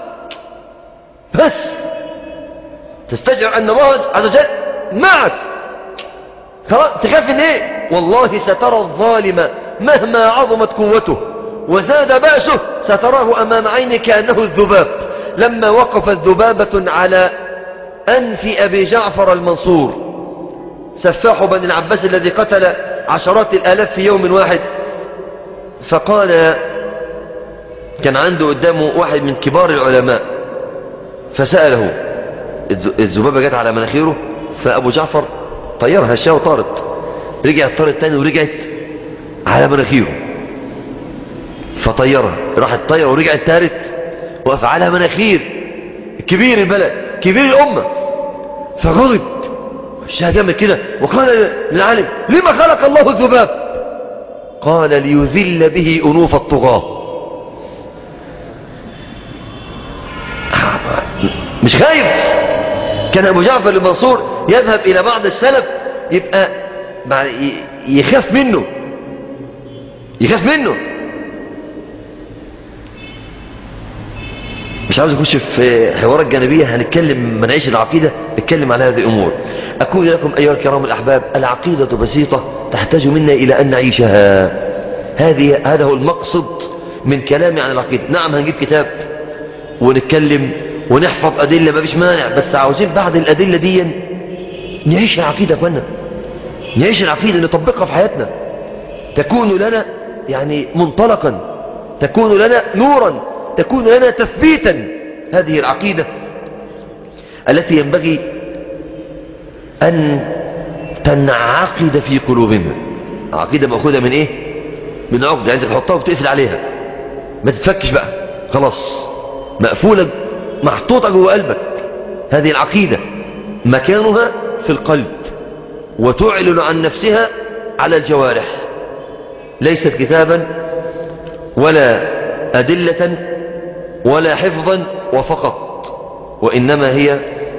بس تستشعر أن الله عز وجل معك. خلاص تخاف من ايه؟ والله سترى الظالم مهما عظمت قوته وزاد بأسه ستراه أمام عينك كأنه الذباب. لما وقفت ذبابة على أنف أبي جعفر المنصور سفاح بن العباس الذي قتل عشرات الآلاف في يوم واحد، فقال كان عنده قدامه واحد من كبار العلماء فسأله، الذبابة جت على مناخيره فأبو جعفر طيرها الشاة وطارت، رجعت طارت تاني ورجعت على مناخيره فطيرها، راحت طيرة ورجعت تالت وأفعلها مناخير كبير البلد كبير الأمة، فغضب الشاه جامد كده وقال للعالم لما خلق الله الذباب؟ قال ليذل به أنوف الطغاة. مش خايف. كان أبو جعفر المنصور يذهب إلى بعض السلف يبقى يخاف منه، مش عاوز اخش في حوارات جانبية، هنتكلم من نعيش العقيدة نتكلم على هذه الأمور. أقول لكم أيها الكرام الأحباب العقيدة بسيطة تحتاج منا إلى أن نعيشها. هذا هو المقصد من كلامي عن العقيدة. نعم هنجيب كتاب ونتكلم ونحفظ أدلة ما فيش مانع، بس عاوزين بعد الأدلة دي نعيش العقيدة كنا نعيش العقيدة نطبقها في حياتنا، تكون لنا يعني منطلقا، تكون لنا نورا، تكون لنا تثبيتا. هذه العقيدة التي ينبغي أن تنعقد في قلوبنا. عقيدة مأخوذة من إيه؟ من عقدة، يعني أنت تحطها وتقفل عليها ما تتفكش بقى، خلاص مقفولة محطوطة جوه قلبك. هذه العقيدة مكانها في القلب وتعلن عن نفسها على الجوارح، ليست كتابا ولا أدلة ولا حفظا وفقط، وإنما هي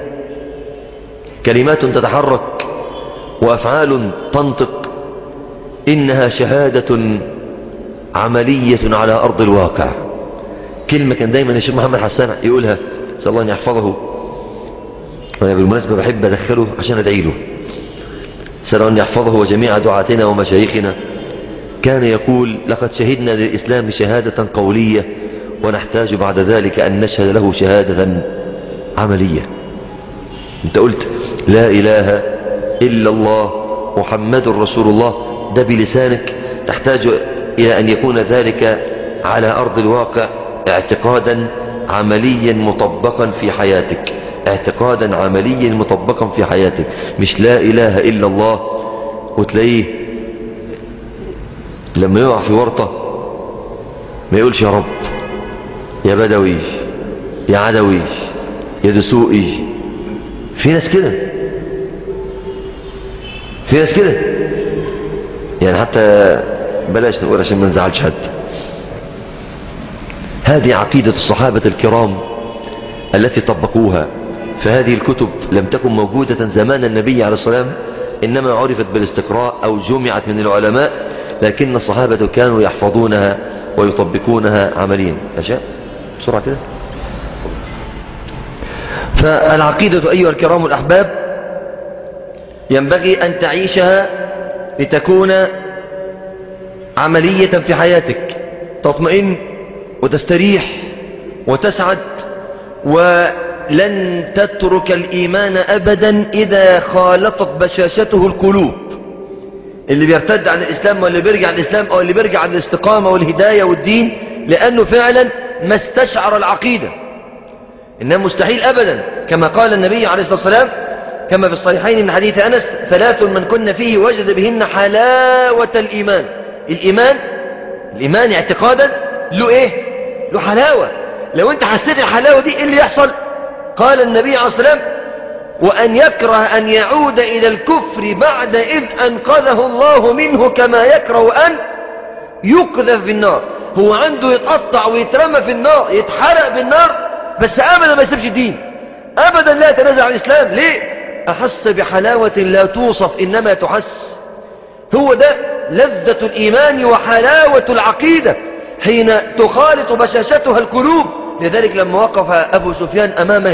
كلمات تتحرك وأفعال تنطق. إنها شهادة عملية على أرض الواقع. كلمة كان دايما الشيخ محمد حسان يقولها نسأل الله أن يحفظه، وأنا بالمناسبة بحب أدخله عشان أدعي له، نسأل الله أن يحفظه وجميع دعاتنا ومشايخنا. كان يقول لقد شهدنا للإسلام شهادة قولية ونحتاج بعد ذلك أن نشهد له شهادة عملية. انت قلت لا إله إلا الله محمد رسول الله، ده بلسانك، تحتاج إلى أن يكون ذلك على أرض الواقع اعتقادا عمليا مطبقا في حياتك، اعتقادا عمليا مطبقا في حياتك. مش لا إله إلا الله وتلاقيه لما يقع في ورطة ما يقولش يا رب يا بدوي يا عدوي يا دسوقي. في ناس كده، يعني حتى بلاش نقول عشان ما نزعلش حد. هذه عقيدة الصحابة الكرام التي طبقوها. فهذه الكتب لم تكن موجودة زمان النبي عليه الصلاة والسلام، إنما عرفت بالاستقراء أو جمعت من العلماء، لكن الصحابة كانوا يحفظونها ويطبقونها عمليا. أشياء بسرعة كده. فالعقيدة أيها الكرام الأحباب ينبغي أن تعيشها لتكون عملية في حياتك، تطمئن وتستريح وتسعد، ولن تترك الإيمان أبدا إذا خالطت بشاشته القلوب. اللي بيرتد عن الإسلام واللي بيرجع عن الإسلام أو اللي بيرجع عن الاستقامة والهداية والدين لأنه فعلا ما استشعر العقيدة، إنه مستحيل أبدا. كما قال النبي عليه الصلاة والسلام كما في الصحيحين من حديث أنس: ثلاث من كن فيه وجد بهن حلاوة الإيمان. الإيمان اعتقادا له إيه؟ له حلاوة. لو أنت حسيت الحلاوة دي إيه اللي يحصل؟ قال النبي عليه الصلاة والسلام: وأن يكره أن يعود إلى الكفر بعد إذ أنقذه الله منه كما يكره أن يقذف في النار. هو عنده يتقطع ويترمى في النار، يتحرق بالنار، بس أبدا ما يسيبش الدين، أبدا لا يتنازع عن الإسلام. ليه؟ أحس بحلاوة لا توصف إنما تحس. هو ده لذة الإيمان وحلاوة العقيدة حين تخالط بشاشتها القلوب. لذلك لما وقف أبو سفيان أمام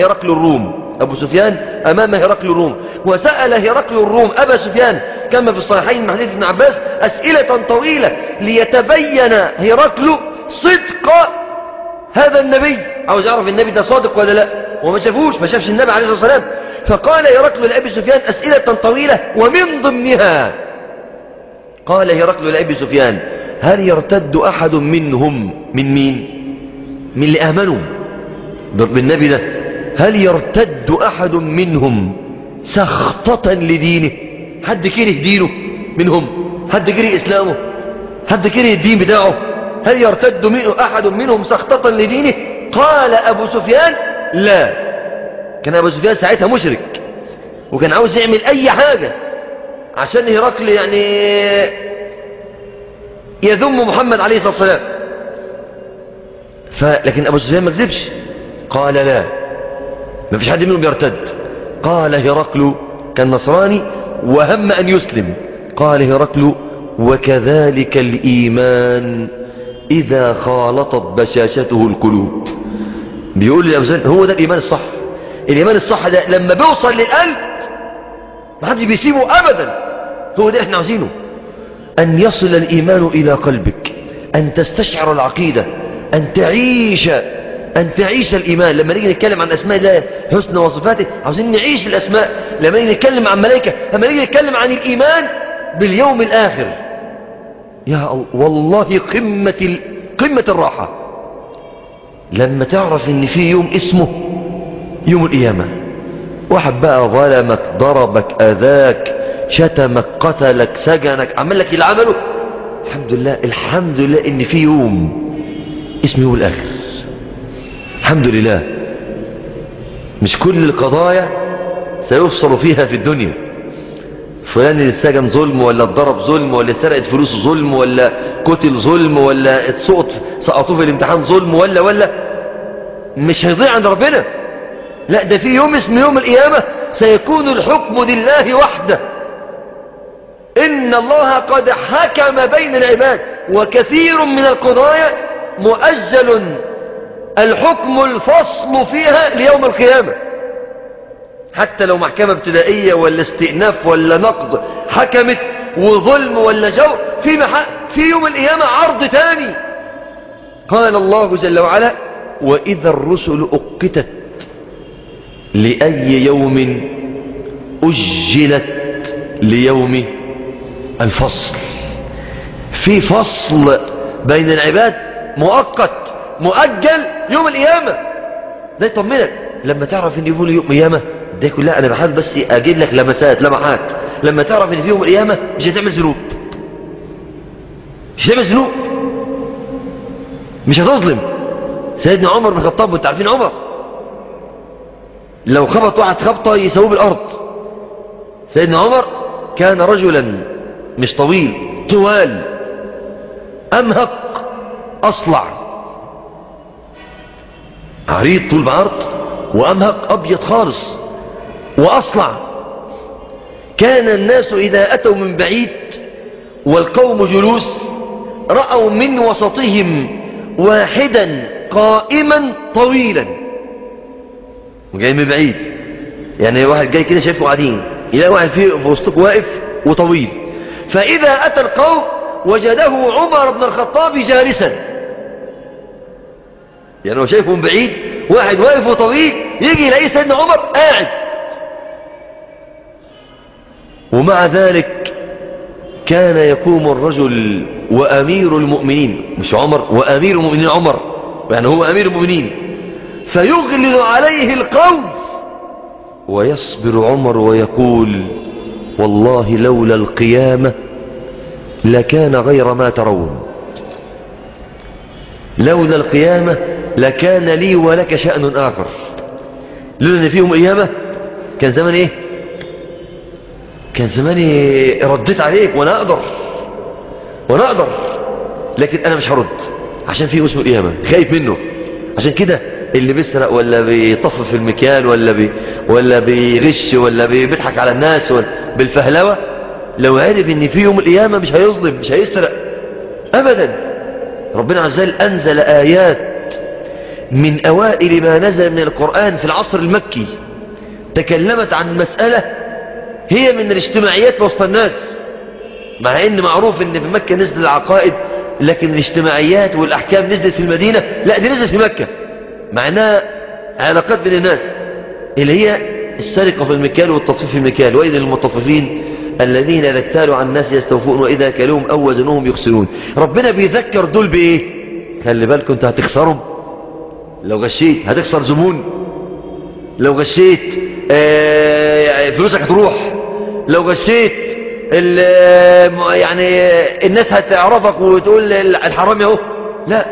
هرقل الروم وسأل هرقل الروم أبا سفيان كما في الصحيحين من حديث ابن عباس أسئلة طويلة ليتبين هرقل صدق هذا النبي، عاوز يعرف النبي ده صادق ولا لا، وما شافش النبي عليه الصلاة والسلام. فقال هرقل لأبي سفيان أسئلة طويلة ومن ضمنها قال هرقل لأبي سفيان: هل يرتد أحد منهم من مين؟ من اللي آمنوا بالنبي ده، هل يرتد أحد منهم سخطة لدينه؟ حد كره دينه منهم؟ حد كره إسلامه؟ حد كره الدين بتاعه؟ هل يرتد أحد منهم سخطة لدينه؟ قال أبو سفيان: لا. كان أبو سفيان ساعتها مشرك وكان عاوز يعمل أي حاجة عشان هرقل يعني يذم محمد عليه الصلاة والسلام. لكن أبو سفيان ما كذبش، قال لا، ما فيش حد منهم يرتد. قال هرقل كان نصراني وهم أن يسلم، قال هرقل: وكذلك الإيمان إذا خالطت بشاشته القلوب. بيقول لي أبو سفيان هو ده الإيمان الصح. الإيمان الصح ده لما بيوصل للقلب ما حدش بيسيبه أبدا. هو ده احنا عاوزينه، أن يصل الإيمان إلى قلبك، أن تستشعر العقيدة، أن تعيش الإيمان. لما نيجي نتكلم عن أسماء الله حسنى وصفاته عاوزين نعيش الأسماء. لما نيجي نتكلم عن ملائكة، لما نيجي نتكلم عن الإيمان باليوم الآخر، يا الله والله قمة الراحة لما تعرف ان في يوم اسمه يوم القيامة. واحد بقى ظلمك، ضربك، أذاك، شتمك، قتلك، سجنك، عمل لك اللي عمله، الحمد لله ان في يوم اسمه يوم الآخر. الحمد لله. مش كل القضايا سيفصل فيها في الدنيا. فلان اللي اتسجن ظلم، ولا اتضرب ظلم، ولا اتسرقت فلوس ظلم، ولا قتل ظلم، ولا سقطوه في الامتحان ظلم، ولا مش هيضيع عند ربنا. لا، ده في يوم اسمه يوم القيامة سيكون الحكم لله وحده. إن الله قد حكم بين العباد، وكثير من القضايا مؤجل الحكم الفصل فيها ليوم القيامة. حتى لو محكمة ابتدائية ولا استئناف ولا نقض حكمت وظلم ولا جور، في يوم القيامة عرض تاني. قال الله جل وعلا: وإذا الرسل أقتت لأي يوم أجلت ليوم الفصل. في فصل بين العباد مؤقت مؤجل يوم القيامة. ده يطمنك لما تعرف ان يقول يوم القيامة. ده كلها انا بحاول بس اجيب لك لمحات. لما تعرف ان في يوم القيامة مش هتعمل ذنوب، مش هتظلم. سيدنا عمر بن الخطاب، وانتوا عارفين عمر لو خبط واحد خبطة يسويه بالأرض. سيدنا عمر كان رجلا مش طوال، أمهق، أصلع، عريض طول بعرض، وأمهق أبيض خالص وأصلع. كان الناس إذا أتوا من بعيد والقوم جلوس رأوا من وسطهم واحدا قائما طويلا، وجاي من بعيد، يعني واحد جاي كده شايفه قاعدين، يلاقي واحد في وسطك واقف وطويل. فإذا أتى القوم وجده عمر بن الخطاب جالسا، يعني هو شايفه من بعيد واحد واقف وطويل، يجي يلاقيه سيدنا عمر قاعد. ومع ذلك كان يقوم الرجل وأمير المؤمنين، مش عمر، وأمير المؤمنين عمر، يعني هو أمير المؤمنين، فيغلظ عليه القول ويصبر عمر ويقول والله لولا القيامة لكان غير ما ترون، لولا القيامة لكان لي ولك شأن آخر. لولا ان فيهم قيامة كان زمان ايه؟ كان زماني رديت عليك وانا اقدر، لكن انا مش هرد عشان فيه اسمه قيامة، خايف منه. عشان كده اللي بيسرق ولا بيطفف في المكيال ولا بيغش ولا بيضحك على الناس بالفهلوة، لو عرف ان في يوم القيامة مش هيظلم، مش هيسرق ابدا. ربنا عز وجل انزل ايات من اوائل ما نزل من القرآن في العصر المكي تكلمت عن مسألة هي من الاجتماعيات وسط الناس، مع ان معروف ان في مكة نزل العقائد، لكن الاجتماعيات والاحكام نزلت في المدينة، لا دي نزلت في مكة، معناها علاقات بين الناس اللي هي السرقة في المكيال والتطفيف في المكيال. وإذا المطففين الذين إذا اكتالوا على الناس يستوفون وإذا كلوهم أو وزنوهم يخسرون. ربنا بيذكر دول بإيه؟ خلي بالكم انت هتخسرهم، لو غشيت هتخسر زبون، لو غشيت فلوسك هتروح، لو غشيت يعني الناس هتعرفك وتقول الحرام اهو. لا،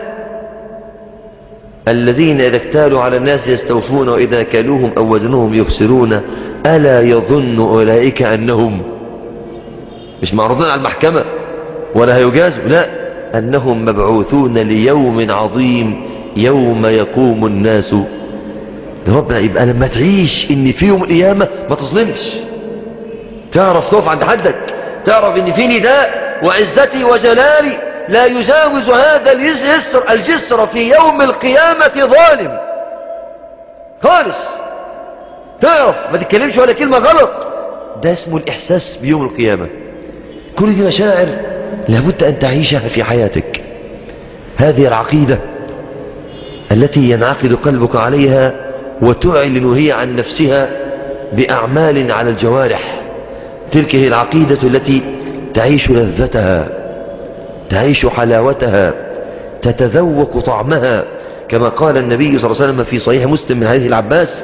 الذين إذا اكتالوا على الناس يستوفون وإذا كلوهم أو وزنوهم يخسرون ألا يظن أولئك أنهم مش معروضين على المحكمة ولا هيجازوا، لا، أنهم مبعوثون ليوم عظيم يوم يقوم الناس. ربنا يبقى لما تعيش ان في يوم القيامة ما تظلمش، تعرف تقف عند حدك، تعرف ان في نداء وعزتي وجلالي لا يجاوز هذا الجسر في يوم القيامة ظالم خالص، تعرف ما تتكلمش ولا كلمة غلط. ده اسمه الإحساس بيوم القيامة. كل دي مشاعر لابد أن تعيشها في حياتك. هذه العقيدة التي ينعقد قلبك عليها وتعلن هي عن نفسها بأعمال على الجوارح. تلك هي العقيدة التي تعيش لذتها، تعيش حلاوتها، تتذوق طعمها، كما قال النبي صلى الله عليه وسلم في صحيح مسلم من حديث العباس: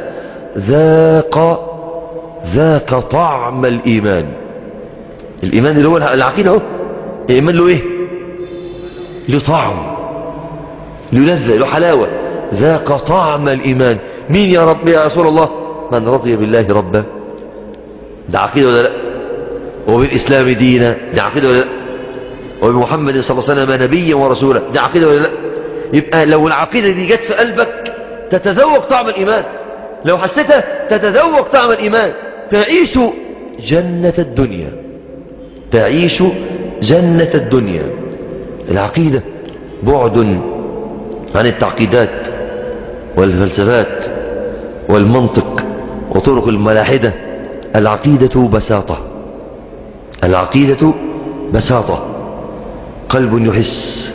ذاق طعم الإيمان. الإيمان اللي هو العقيدة اهو، الإيمان له إيه؟ له طعم، له لذة، له حلاوة. ذاق طعم الإيمان. مين يا رب يا رسول الله؟ من رضي بالله ربا. ده عقيدة ولا لا؟ وبالإسلام دينا، ده عقيدة ولا لا؟ وبمحمد صلى الله عليه وسلم نبيا ورسولا، ده عقيدة ولا لا؟ يبقى لو العقيدة دي جت في قلبك تتذوق طعم الإيمان، لو حسيتها تتذوق طعم الإيمان، تعيش جنة الدنيا، تعيش جنة الدنيا. العقيدة بعد عن التعقيدات والفلسفات والمنطق وطرق الملاحدة. العقيدة بساطة، العقيدة بساطة. قلب يحس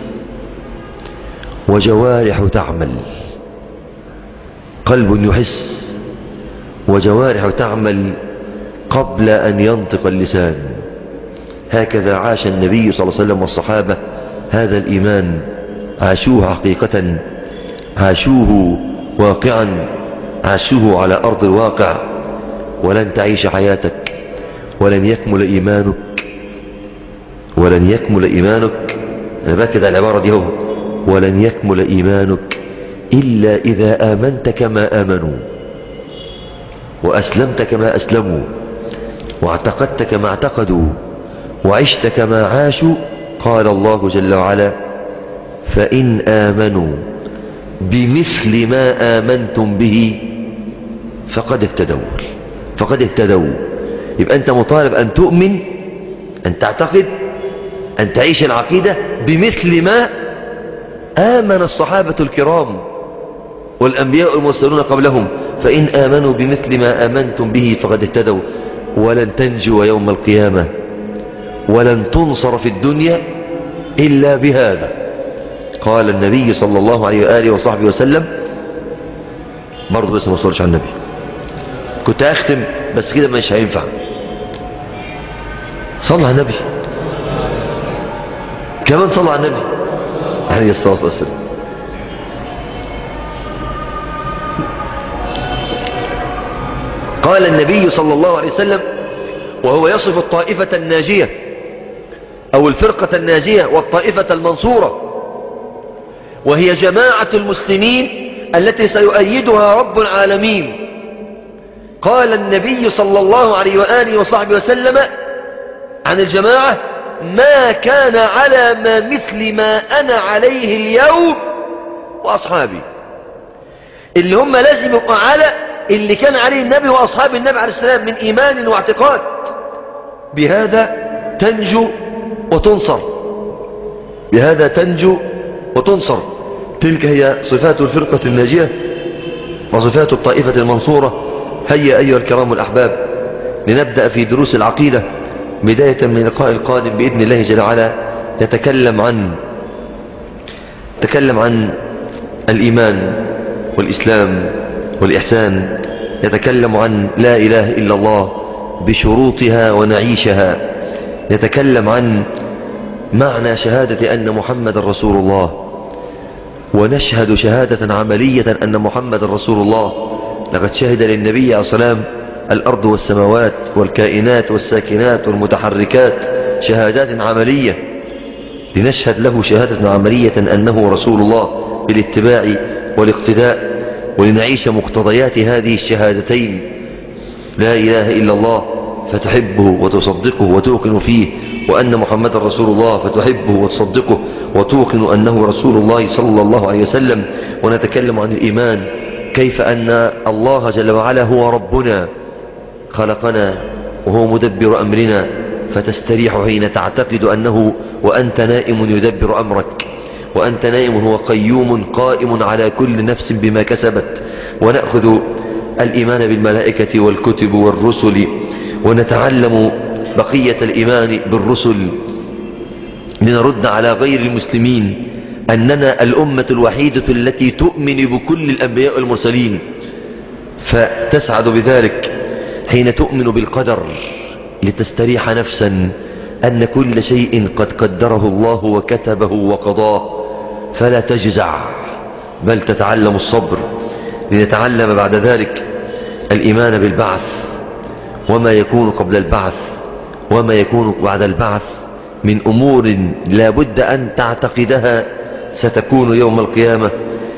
وجوارح تعمل، قلب يحس وجوارح تعمل قبل أن ينطق اللسان. هكذا عاش النبي صلى الله عليه وسلم والصحابة هذا الإيمان، عاشوه حقيقة، عاشوه واقعا، عاشوه على أرض الواقع. ولن تعيش حياتك ولن يكمل إيمانك، ولن يكمل إيمانك، أنا باكد على العبارة دي هو، ولن يكمل إيمانك إلا إذا آمنت كما آمنوا، وأسلمت كما أسلموا، واعتقدت كما اعتقدوا، وعشت كما عاشوا. قال الله جل وعلا: فإن آمنوا بمثل ما آمنتم به فقد اهتدوا. يبقى أنت مطالب أن تؤمن، أن تعتقد، أن تعيش العقيدة بمثل ما آمن الصحابة الكرام والأنبياء المرسلون قبلهم. فإن آمنوا بمثل ما آمنتم به فقد اهتدوا. ولن تنجو يوم القيامة ولن تنصر في الدنيا إلا بهذا. قال النبي صلى الله عليه وآله وصحبه وسلم، برضو بس ما وصلش على النبي، كنت أختم بس كده مش هينفع. صلى على النبي، كمان صلى على النبي عليه الصلاة والسلام. قال النبي صلى الله عليه وسلم وهو يصف الطائفة الناجية أو الفرقة الناجية والطائفة المنصورة، وهي جماعة المسلمين التي سيؤيدها رب العالمين. قال النبي صلى الله عليه وآله وصحبه وسلم عن الجماعة: ما كان على ما مثل ما أنا عليه اليوم وأصحابي. اللي هم لازم يبقوا على اللي كان عليه النبي وأصحاب النبي عليه السلام من إيمان واعتقاد. بهذا تنجو وتنصر، بهذا تنجو وتنصر. تلك هي صفات الفرقة الناجية وصفات الطائفة المنصورة. هيا أيها الكرام الأحباب لنبدأ في دروس العقيدة بداية من اللقاء القادم بإذن الله جل وعلا. يتكلم عن الإيمان والإسلام والإحسان، يتكلم عن لا إله إلا الله بشروطها ونعيشها، يتكلم عن معنى شهادة أن محمد رسول الله، ونشهد شهادة عملية أن محمد رسول الله. لقد شهد للنبي عليه الصلاة والسلام الأرض والسماوات والكائنات والساكنات والمتحركات شهادات عملية، لنشهد له شهادة عملية أنه رسول الله بالاتباع والاقتداء، ولنعيش مقتضيات هذه الشهادتين: لا إله إلا الله فتحبه وتصدقه وتوقن فيه، وأن محمد رسول الله فتحبه وتصدقه وتوقن أنه رسول الله صلى الله عليه وسلم. ونتكلم عن الإيمان، كيف أن الله جل وعلا هو ربنا خلقنا وهو مدبر أمرنا، فتستريح حين تعتقد أنه وأنت نائم يدبر أمرك، وأنت نائم هو قيوم قائم على كل نفس بما كسبت. ونأخذ الإيمان بالملائكة والكتب والرسل، ونتعلم بقية الإيمان بالرسل، لنرد على غير المسلمين أننا الأمة الوحيدة التي تؤمن بكل الأنبياء والمرسلين. فتسعد بذلك حين تؤمن بالقدر، لتستريح نفسا أن كل شيء قد قدره الله وكتبه وقضاه، فلا تجزع بل تتعلم الصبر. لنتعلم بعد ذلك الإيمان بالبعث، وما يكون قبل البعث وما يكون بعد البعث من أمور لا بد أن تعتقدها ستكون يوم القيامة،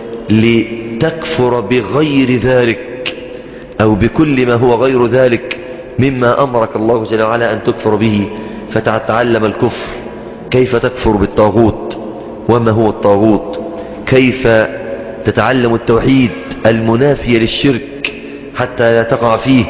لتكفر بغير ذلك أو بكل ما هو غير ذلك مما أمرك الله جل وعلا أن تكفر به. فتتعلم الكفر، كيف تكفر بالطاغوت وما هو الطاغوت، كيف تتعلم التوحيد المنافي للشرك حتى لا تقع فيه.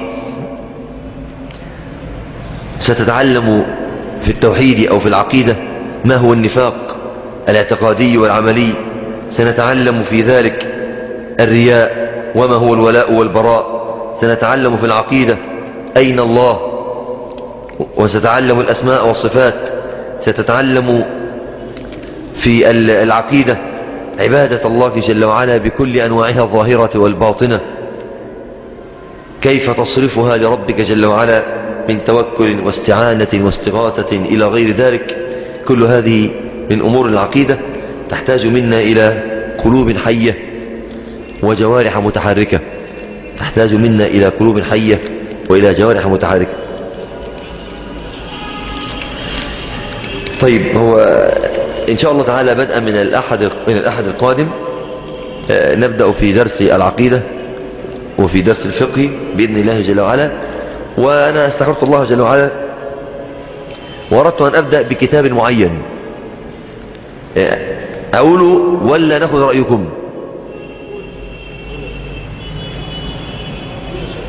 ستتعلم في التوحيد أو في العقيدة ما هو النفاق الاعتقادي والعملي. سنتعلم في ذلك الرياء وما هو الولاء والبراء. سنتعلم في العقيدة أين الله، وستتعلم الأسماء والصفات. ستتعلم في العقيدة عبادة الله جل وعلا بكل أنواعها الظاهرة والباطنة، كيف تصرفها لربك جل وعلا من توكل واستعانة واستغاثة إلى غير ذلك. كل هذه من أمور العقيدة تحتاج منا إلى قلوب حية وجوارح متحركة، تحتاج منا إلى قلوب حية وإلى جوارح متحركة. طيب، هو إن شاء الله تعالى بدءا من الأحد القادم نبدأ في درس العقيدة وفي درس الفقه بإذن الله جل وعلا. وأنا استخرت الله جل وعلا وأردت أن أبدأ بكتاب معين، أقوله ولا نأخذ رأيكم؟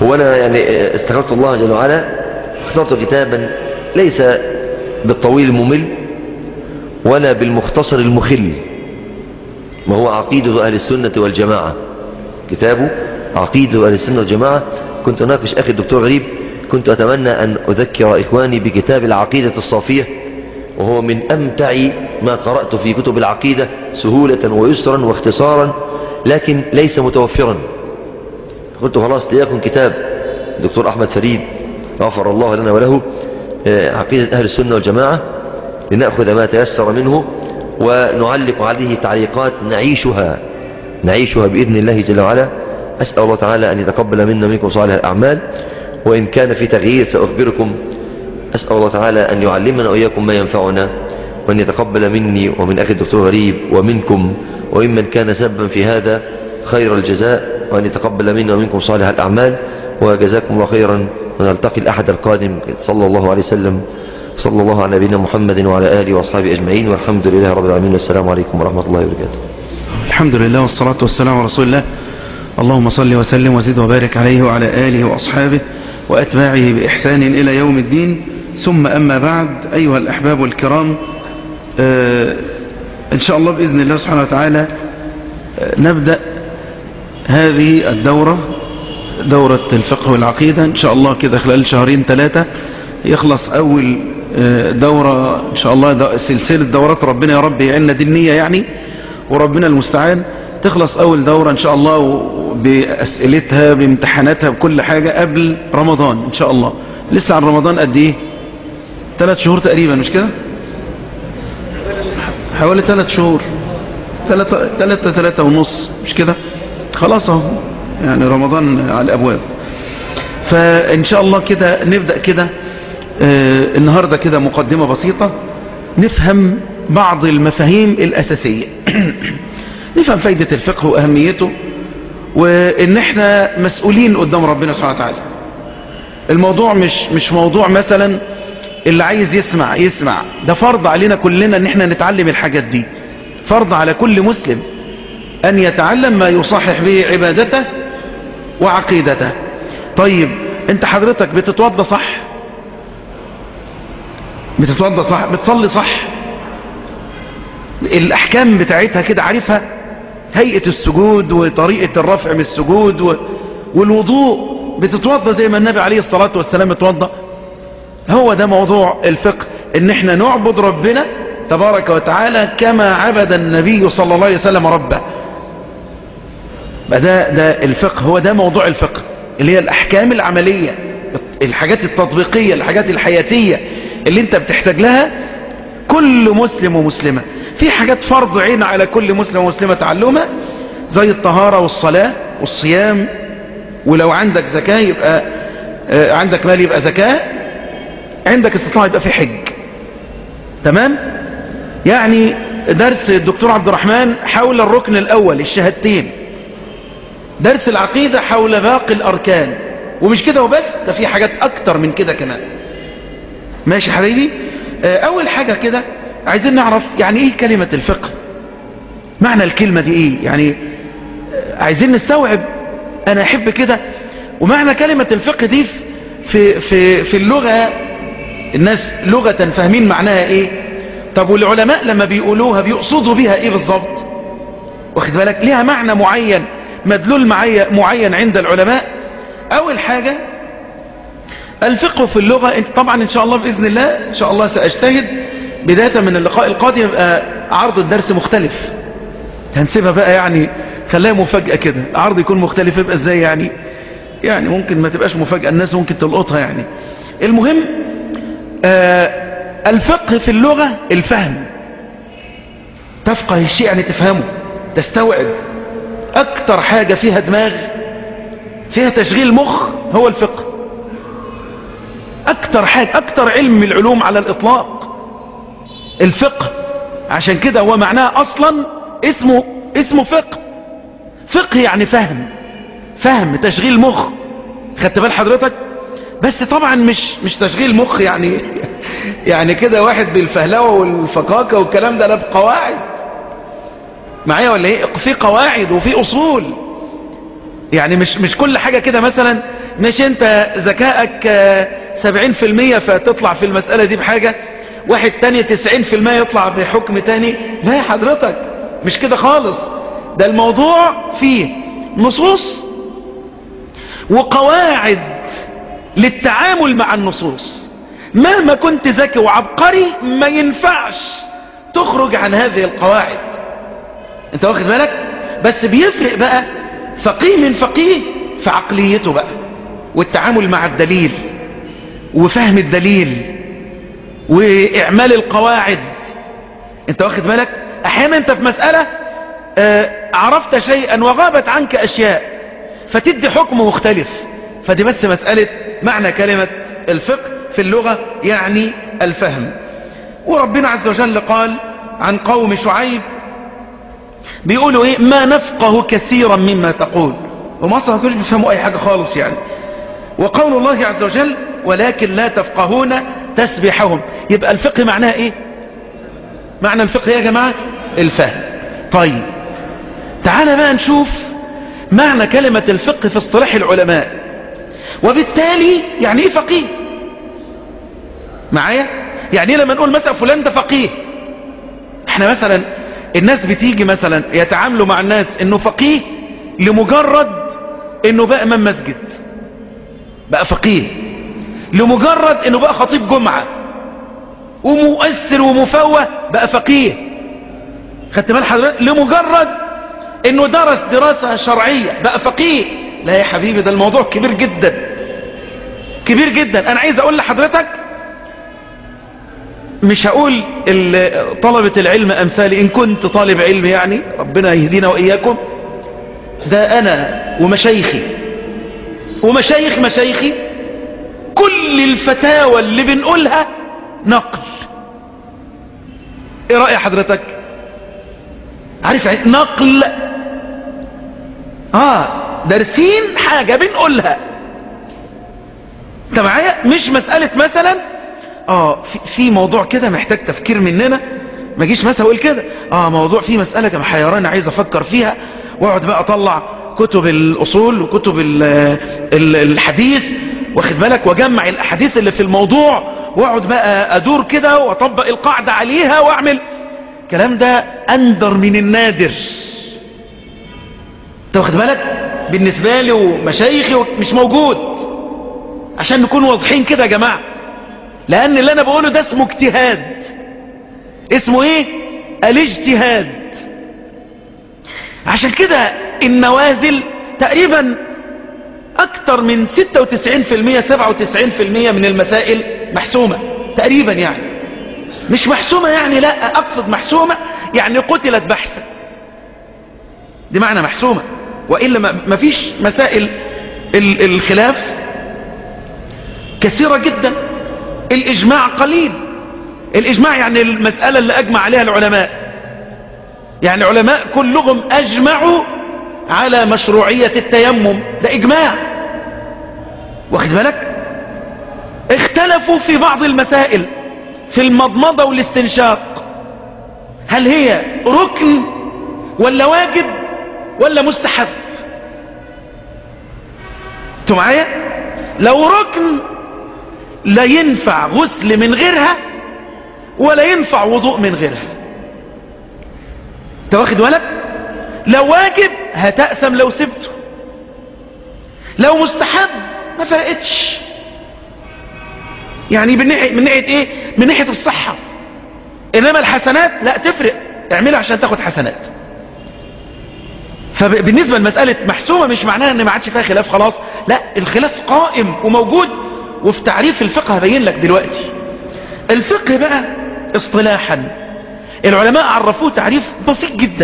وأنا يعني استغفرت الله جل وعلا، اخترت كتابا ليس بالطويل الممل ولا بالمختصر المخل، وهو عقيدة أهل السنة والجماعة. كتابه عقيدة أهل السنة والجماعة. كنت أناقش أخي الدكتور غريب، كنت أتمنى أن أذكر إخواني بكتاب العقيدة الصافية، وهو من أمتع ما قرأت في كتب العقيدة سهولة ويسرا واختصارا، لكن ليس متوفرا. قلت خلاص ليكن كتاب دكتور أحمد فريد غفر الله لنا وله، عقيدة أهل السنة والجماعة، لنأخذ ما تيسر منه ونعلق عليه تعليقات نعيشها بإذن الله جل وعلا. أسأل الله تعالى أن يتقبل منا منكم صالح الأعمال، وإن كان في تغيير سأخبركم. أسأل الله تعالى أن يعلمنا وإياكم ما ينفعنا، وأن يتقبل مني ومن أخي الدكتور غريب ومنكم وممن كان سببا في هذا خير الجزاء، وأن يتقبل منا ومنكم صالح الأعمال. وجزاكم الله خيرا، ونلتقي الأحد القادم صلى الله عليه وسلم. صلى الله على نبينا محمد وعلى آله وأصحابه أجمعين، والحمد لله رب العالمين. السلام عليكم ورحمة الله وبركاته. الحمد لله والصلاة والسلام على رسول الله. اللهم صل وسلم وزد وبارك عليه وعلى آله وأصحابه وأتباعه بإحسان إلى يوم الدين. ثم أما بعد، أيها الأحباب الكرام، إن شاء الله بإذن الله سبحانه وتعالى نبدأ هذه الدورة، دورة الفقه والعقيدة. إن شاء الله كده خلال 2-3 يخلص أول دورة إن شاء الله، سلسلة دورات ربنا يا رب يعيننا دينية يعني، وربنا المستعان. تخلص أول دورة إن شاء الله بأسئلتها بامتحاناتها بكل حاجة قبل رمضان إن شاء الله. لسه عن رمضان قد إيه؟ 3 شهور تقريبا، مش كده؟ حوالي 3 شهور، 3 ونص، مش كده؟ خلاص اهو يعني رمضان على الأبواب. فإن شاء الله كده نبدأ كده النهاردة كده مقدمة بسيطة، نفهم بعض المفاهيم الأساسية نفهم فايدة الفقه وأهميته، وإن احنا مسؤولين قدام ربنا سبحانه وتعالى. الموضوع مش موضوع مثلا اللي عايز يسمع، ده فرض علينا كلنا ان احنا نتعلم الحاجات دي. فرض على كل مسلم ان يتعلم ما يصحح به عبادته وعقيدته. طيب انت حضرتك بتتوضى صح؟ بتصلي صح؟ الاحكام بتاعتها كده عارفها؟ هيئة السجود وطريقة الرفع من السجود والوضوء، بتتوضى زي ما النبي عليه الصلاة والسلام اتوضى؟ هو ده موضوع الفقه، ان احنا نعبد ربنا تبارك وتعالى كما عبد النبي صلى الله عليه وسلم ربه. ده الفقه، هو ده موضوع الفقه، اللي هي الاحكام العملية، الحاجات التطبيقية، الحاجات الحياتية اللي انت بتحتاج لها كل مسلم ومسلمة. في حاجات فرض عين على كل مسلم ومسلمة تعلمها، زي الطهارة والصلاة والصيام، ولو عندك زكاة يبقى عندك مال يبقى زكاة، عندك استطاعة يبقى في حج. تمام؟ يعني درس الدكتور عبد الرحمن حول الركن الأول الشهادتين، درس العقيدة حول باقي الأركان، ومش كده وبس، ده في حاجات أكتر من كده كمان. ماشي حبيبي؟ أول حاجة كده عايزين نعرف يعني إيه كلمة الفقه، معنى الكلمة دي إيه يعني، عايزين نستوعب. أنا أحب كده. ومعنى كلمة الفقه دي في اللغة، الناس لغة فاهمين معناها إيه؟ طب والعلماء لما بيقولوها بيقصدوا بيها إيه بالظبط؟ واخد بالك؟ ليها معنى معين، مدلول معين عند العلماء. أول حاجة الفقه في اللغة، طبعا إن شاء الله بإذن الله إن شاء الله سأجتهد بداية من اللقاء القادم يبقى عرض الدرس مختلف. هنسيبها بقى يعني، خليها مفاجأة كده، عرض يكون مختلف يبقى ازاي يعني ممكن ما تبقاش مفاجأة، الناس ممكن تلقطها يعني. المهم الفقه في اللغة الفهم، تفقه الشيء يعني تفهمه، تستوعب. اكتر حاجة فيها دماغ، فيها تشغيل مخ، هو الفقه. اكتر حاجة، اكتر علم من العلوم على الاطلاق الفقه. عشان كده هو معناه اصلا اسمه فقه. فقه يعني فهم تشغيل مخ. خدت بال حضرتك؟ بس طبعا مش تشغيل مخ يعني كده واحد بالفهلوه والفقاقه والكلام ده، لا، بقواعد معايا ولا ايه؟ في قواعد وفي اصول. يعني مش كل حاجه كده مثلا مش انت ذكائك 70% فتطلع في المسألة دي بحاجة، واحد تاني 90% يطلع بحكم تاني. لا يا حضرتك، مش كده خالص. ده الموضوع فيه نصوص وقواعد للتعامل مع النصوص. مهما كنت ذكي وعبقري ما ينفعش تخرج عن هذه القواعد. انت واخد بالك؟ بس بيفرق بقى فقيه من فقيه في عقليته بقى، والتعامل مع الدليل وفهم الدليل واعمال القواعد. انت واخد بالك؟ احيانا انت في مسألة عرفت شيئا وغابت عنك اشياء فتدي حكم مختلف. فدي بس مسألة معنى كلمة الفقه في اللغة، يعني الفهم. وربنا عز وجل قال عن قوم شعيب بيقولوا ايه؟ ما نفقه كثيرا مما تقول. هم اصلا ما كانوش بيفهموا اي حاجة خالص يعني. وقول الله عز وجل ولكن لا تفقهون تسبيحهم. يبقى الفقه معناه ايه؟ معنى الفقه يا جماعة الفهم. طيب تعال بقى نشوف معنى كلمة الفقه في اصطلاح العلماء، وبالتالي يعني ايه فقيه معايا. يعني لما نقول مثلا فلان ده فقيه، احنا مثلا الناس بتيجي مثلا يتعاملوا مع الناس انه فقيه لمجرد انه بقى امام مسجد بقى فقيه، لمجرد انه بقى خطيب جمعة ومؤثر ومفوه بقى فقيه. خدت بال حضرتك؟ لمجرد انه درس دراسة شرعية بقى فقيه. لا يا حبيبي، ده الموضوع كبير جدا كبير جدا. انا عايز اقول لحضرتك، مش هقول طلبة العلم امثالي ان كنت طالب علم، يعني ربنا يهدينا واياكم، ده انا ومشايخي ومشايخ مشايخي كل الفتاوى اللي بنقولها نقل. ايه رأي حضرتك؟ عارف يعني نقل؟ دارسين حاجة بنقولها. انت معايا؟ مش مسألة مثلا في موضوع كده محتاج تفكير مننا، ما جيش مثلا اقول كده موضوع فيه مسألة كم حيران عايز افكر فيها، واقعد بقى اطلع كتب الاصول وكتب الحديث، واخد بالك، واجمع الاحاديث اللي في الموضوع، واقعد بقى ادور كده واطبق القاعدة عليها واعمل الكلام ده. اندر من النادر. انت واخد بالك؟ بالنسبة لي ومشايخي مش موجود، عشان نكون واضحين كده يا جماعة. لان اللي انا بقوله ده اسمه اجتهاد. اسمه ايه؟ الاجتهاد. عشان كده النوازل تقريبا اكتر من 96% 97% من المسائل محسومة تقريبا. يعني مش محسومة يعني، لا اقصد محسومة يعني قتلت بحثا، دي معنى محسومة. وإلا ما فيش مسائل الخلاف كثيرة جدا، الإجماع قليل. الإجماع يعني المسألة اللي أجمع عليها العلماء، يعني العلماء كلهم أجمعوا على مشروعية التيمم، ده إجماع. واخد بالك؟ اختلفوا في بعض المسائل، في المضمضة والاستنشاق، هل هي ركن ولا واجب ولا مستحب؟ انتوا معايا؟ لو ركن لا ينفع غسل من غيرها ولا ينفع وضوء من غيرها. انت واخد بالك؟ لو واجب هتأثم لو سبته، لو مستحب ما فرقتش. يعني من ناحية ايه؟ من ناحية الصحة. انما الحسنات لا تفرق، اعملها عشان تاخد حسنات. فبالنسبة لمسألة محسومة مش معناها ان ما عادش فيها خلاف خلاص، لا، الخلاف قائم وموجود. وفي تعريف الفقه هبين لك دلوقتي. الفقه بقى اصطلاحا العلماء عرفوه تعريف بسيط جدا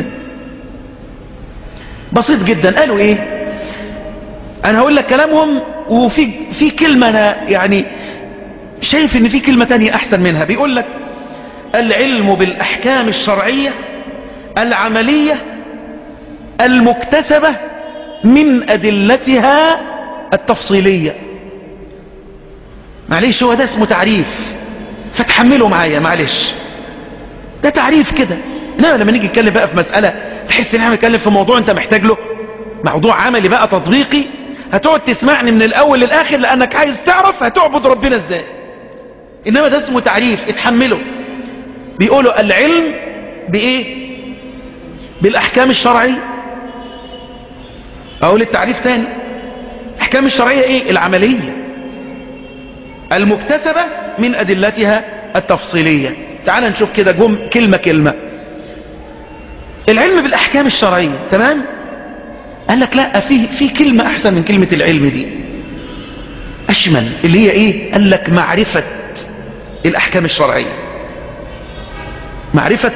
بسيط جدا. قالوا ايه؟ انا هقول لك كلامهم، وفي كلمة انا يعني شايف ان في كلمة تانية احسن منها. بيقول لك العلم بالاحكام الشرعية العملية المكتسبة من ادلتها التفصيلية. معلش، هو ده اسمه تعريف، فتحمله معايا معلش، ده تعريف كده. انما لما نيجي نتكلم بقى في مسألة تحس ان احنا بنتكلم في موضوع انت محتاج له موضوع عملي بقى تطبيقي، هتقعد تسمعني من الاول للاخر لانك عايز تعرف هتعبد ربنا ازاي. انما ده اسمه تعريف، اتحمله. بيقولوا العلم بايه؟ بالاحكام الشرعية. اقول التعريف تاني، الاحكام الشرعية ايه؟ العملية المكتسبة من ادلتها التفصيلية. تعال نشوف كده كلمة كلمة. العلم بالاحكام الشرعية، تمام؟ قال لك لا، في كلمة احسن من كلمة العلم دي، اشمل، اللي هي ايه؟ قال لك معرفة الاحكام الشرعية. معرفة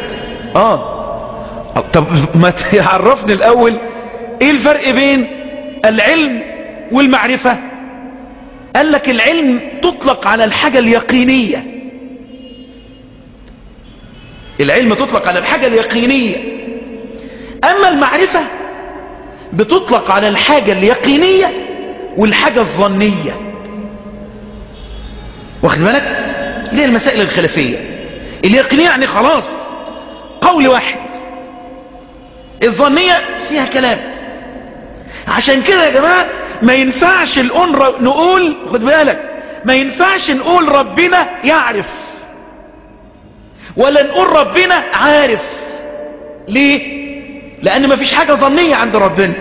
طب ما تعرفني الاول ايه الفرق بين العلم والمعرفة؟ قال لك العلم تطلق على الحاجة اليقينية. العلم تطلق على الحاجة اليقينية، اما المعرفة بتطلق على الحاجة اليقينية والحاجة الظنية. واخد بالك؟ دي المسائل الخلافية. اليقينية يعني خلاص قول واحد، الظنية فيها كلام. عشان كده يا جماعة ما ينفعش نقول، خد بالك، ما ينفعش نقول ربنا يعرف ولا نقول ربنا عارف. ليه؟ لأن ما فيش حاجة ظنية عند ربنا.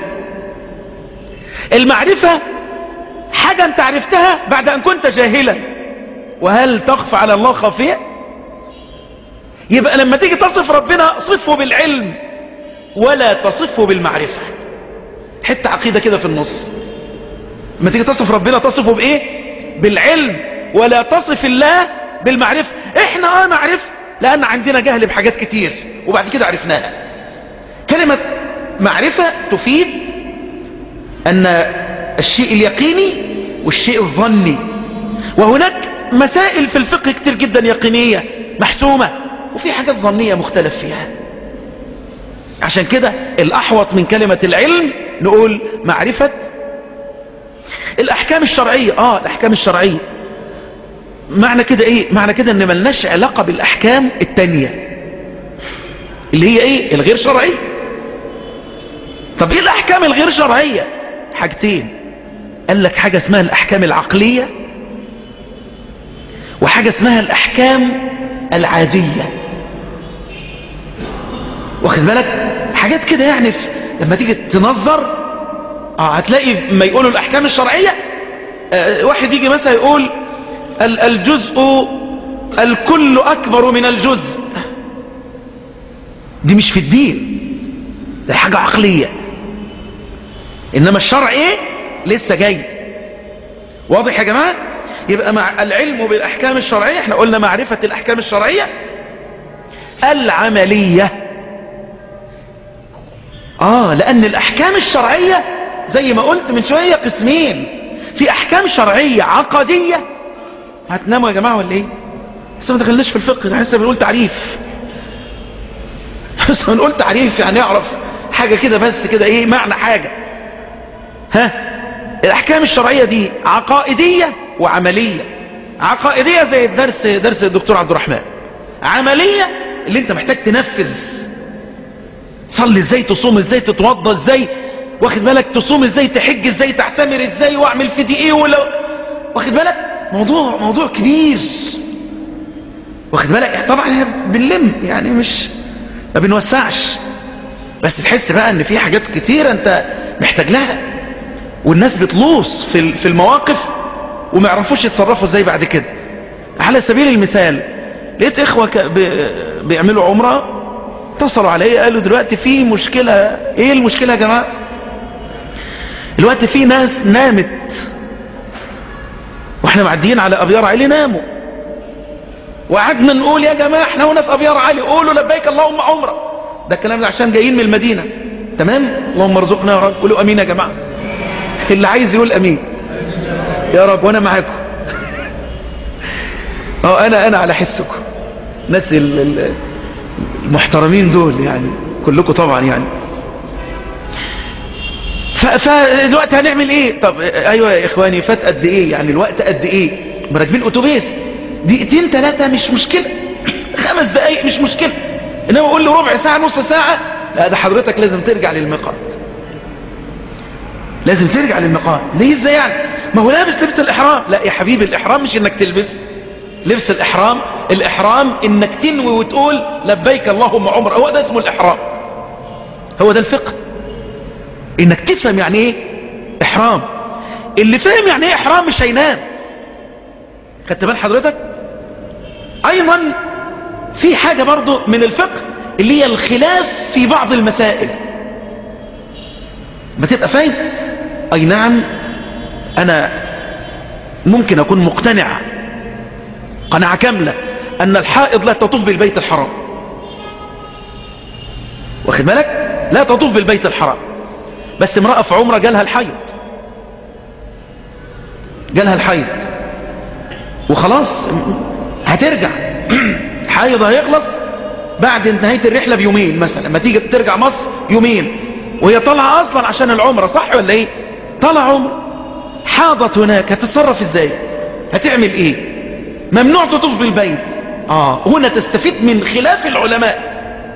المعرفة حاجة انت عرفتها بعد ان كنت جاهلا، وهل تخفى على الله خافية؟ يبقى لما تيجي تصف ربنا صفه بالعلم ولا تصفه بالمعرفة. حتة عقيدة كده في النص، لما تيجي تصف ربنا تصفه بايه؟ بالعلم، ولا تصف الله بالمعرفة. احنا معرفة لان عندنا جهل بحاجات كتير وبعد كده عرفناها. كلمة معرفة تفيد ان الشيء اليقيني والشيء الظني، وهناك مسائل في الفقه كتير جدا يقينية محسومة، وفي حاجات ظنية مختلف فيها. عشان كده الأحوط من كلمة العلم نقول معرفة الأحكام الشرعية. الأحكام الشرعية معنى كده إيه؟ معنى كده إن ملناش علاقة بالأحكام التانية اللي هي إيه؟ الغير شرعية. طب إيه الأحكام الغير شرعية؟ حاجتين. قال لك حاجة اسمها الأحكام العقلية، وحاجة اسمها الأحكام العادية. واخد بالك؟ حاجات كده يعني لما تيجي تنظر هتلاقي ما يقولوا الأحكام الشرعية، واحد يجي مثلا يقول الجزء الكل أكبر من الجزء. دي مش في الدين، ده حاجة عقلية. إنما الشرع إيه؟ لسه جاي. واضح يا جماعة؟ يبقى مع العلم بالأحكام الشرعية احنا قلنا معرفة الأحكام الشرعية العملية. لأن الأحكام الشرعية زي ما قلت من شوية قسمين، في أحكام شرعية عقدية. هتناموا يا جماعة ولا ايه؟ لسه ما دخلناش في الفقه، لسه بنقول تعريف. لسه بنقول تعريف يعني نعرف حاجة كده بس كده ايه معنى حاجة. الأحكام الشرعية دي عقائدية وعملية. عقائدية زي درس الدكتور عبد الرحمن. عملية اللي انت محتاج تنفذ. صلي ازاي، تصوم ازاي، تتوضى ازاي، واخد بالك، تصوم ازاي، تحج ازاي، تعتمر ازاي، واعمل في دي ايه، ولو واخد بالك موضوع كبير. واخد بالك؟ طبعا بنلم يعني مش ما بنوسعش، بس تحس بقى ان في حاجات كتير انت محتاج لها، والناس بتلوص في المواقف وما يعرفوش يتصرفوا ازاي بعد كده. على سبيل المثال لقيت اخوة بيعملوا عمرة، اتصلوا عليا قالوا دلوقتي في مشكلة. ايه المشكلة يا جماعة؟ دلوقتي في ناس نامت واحنا معديين على ابيار علي، ناموا، وقعدنا نقول يا جماعة احنا هنا في ابيار علي، قولوا لبيك اللهم عمرة. ده الكلام ده عشان جايين من المدينة، تمام؟ اللهم ارزقنا يا رب. قولوا امين يا جماعة، اللي عايز يقول امين يا رب، وانا معاكم. انا على حسكم، ناس المحترمين دول يعني كلكم طبعا يعني. فالوقت هنعمل ايه؟ طب ايوه يا اخواني، فات قد ايه يعني؟ الوقت قد ايه؟ راكبين اتوبيس دقيقتين 3 مش مشكلة، 5 دقايق مش مشكلة، انما اقول له ربع ساعة نص ساعة، لا ده حضرتك لازم ترجع للميقات، لازم ترجع للميقات. ليه ازاي يعني؟ ما هو لابس لبس الإحرام. لا يا حبيبي، الإحرام مش انك تلبس لبس الإحرام. الإحرام انك تنوي وتقول لبيك اللهم عمره. هو ده اسمه الإحرام، هو ده الفقه، انك تفهم يعني ايه إحرام. اللي فهم يعني ايه إحرام مش هينام. خدت بال حضرتك؟ ايضا في حاجة برضو من الفقه اللي هي الخلاف في بعض المسائل. ما تبقى فاهم، اي نعم انا ممكن اكون مقتنع قناعة كاملة ان الحائض لا تطوف بالبيت الحرام، واخد بالك؟ لا تطوف بالبيت الحرام. بس امرأة في عمرة جالها الحيض، جالها الحيض وخلاص هترجع. حيض هيخلص بعد نهاية الرحلة بيومين مثلا، لما تيجي ترجع مصر يومين، وهي طالعة اصلا عشان العمرة، صح ولا ايه؟ طالعة عمرة، حاضت هناك، هتتصرف ازاي؟ هتعمل ايه؟ ممنوع تطوف بالبيت. هنا تستفيد من خلاف العلماء.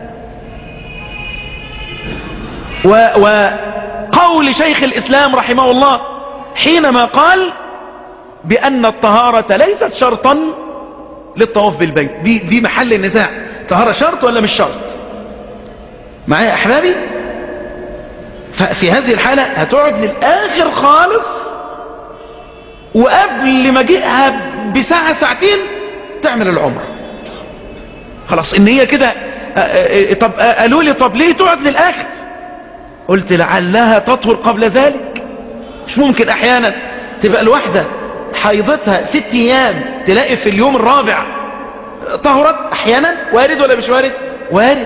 وقول شيخ الإسلام رحمه الله حينما قال بأن الطهارة ليست شرطا للطواف بالبيت. دي محل النزاع، طهارة شرط ولا مش شرط؟ معايا يا أحبابي؟ ففي هذه الحالة هتقعد للآخر خالص، وقبل مجيئها بساعة ساعتين تعمل العمرة. خلاص ان هي كده. طب قالوا لي طب ليه تقعد للآخر؟ قلت لعلها تطهر قبل ذلك. مش ممكن احيانا تبقى الواحدة حيضتها 6 ايام تلاقي في اليوم الرابع طهرت؟ احيانا وارد ولا مش وارد؟ وارد.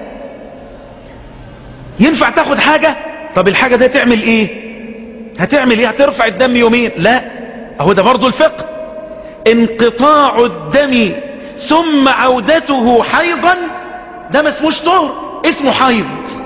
ينفع تاخد حاجة؟ طب الحاجة دي تعمل ايه؟ هتعمل ايه؟ هترفع الدم يومين؟ لا، اهو ده برضو الفقه. انقطاع الدم ثم عودته حيضا ده ما اسموش طهر، اسمه حيض.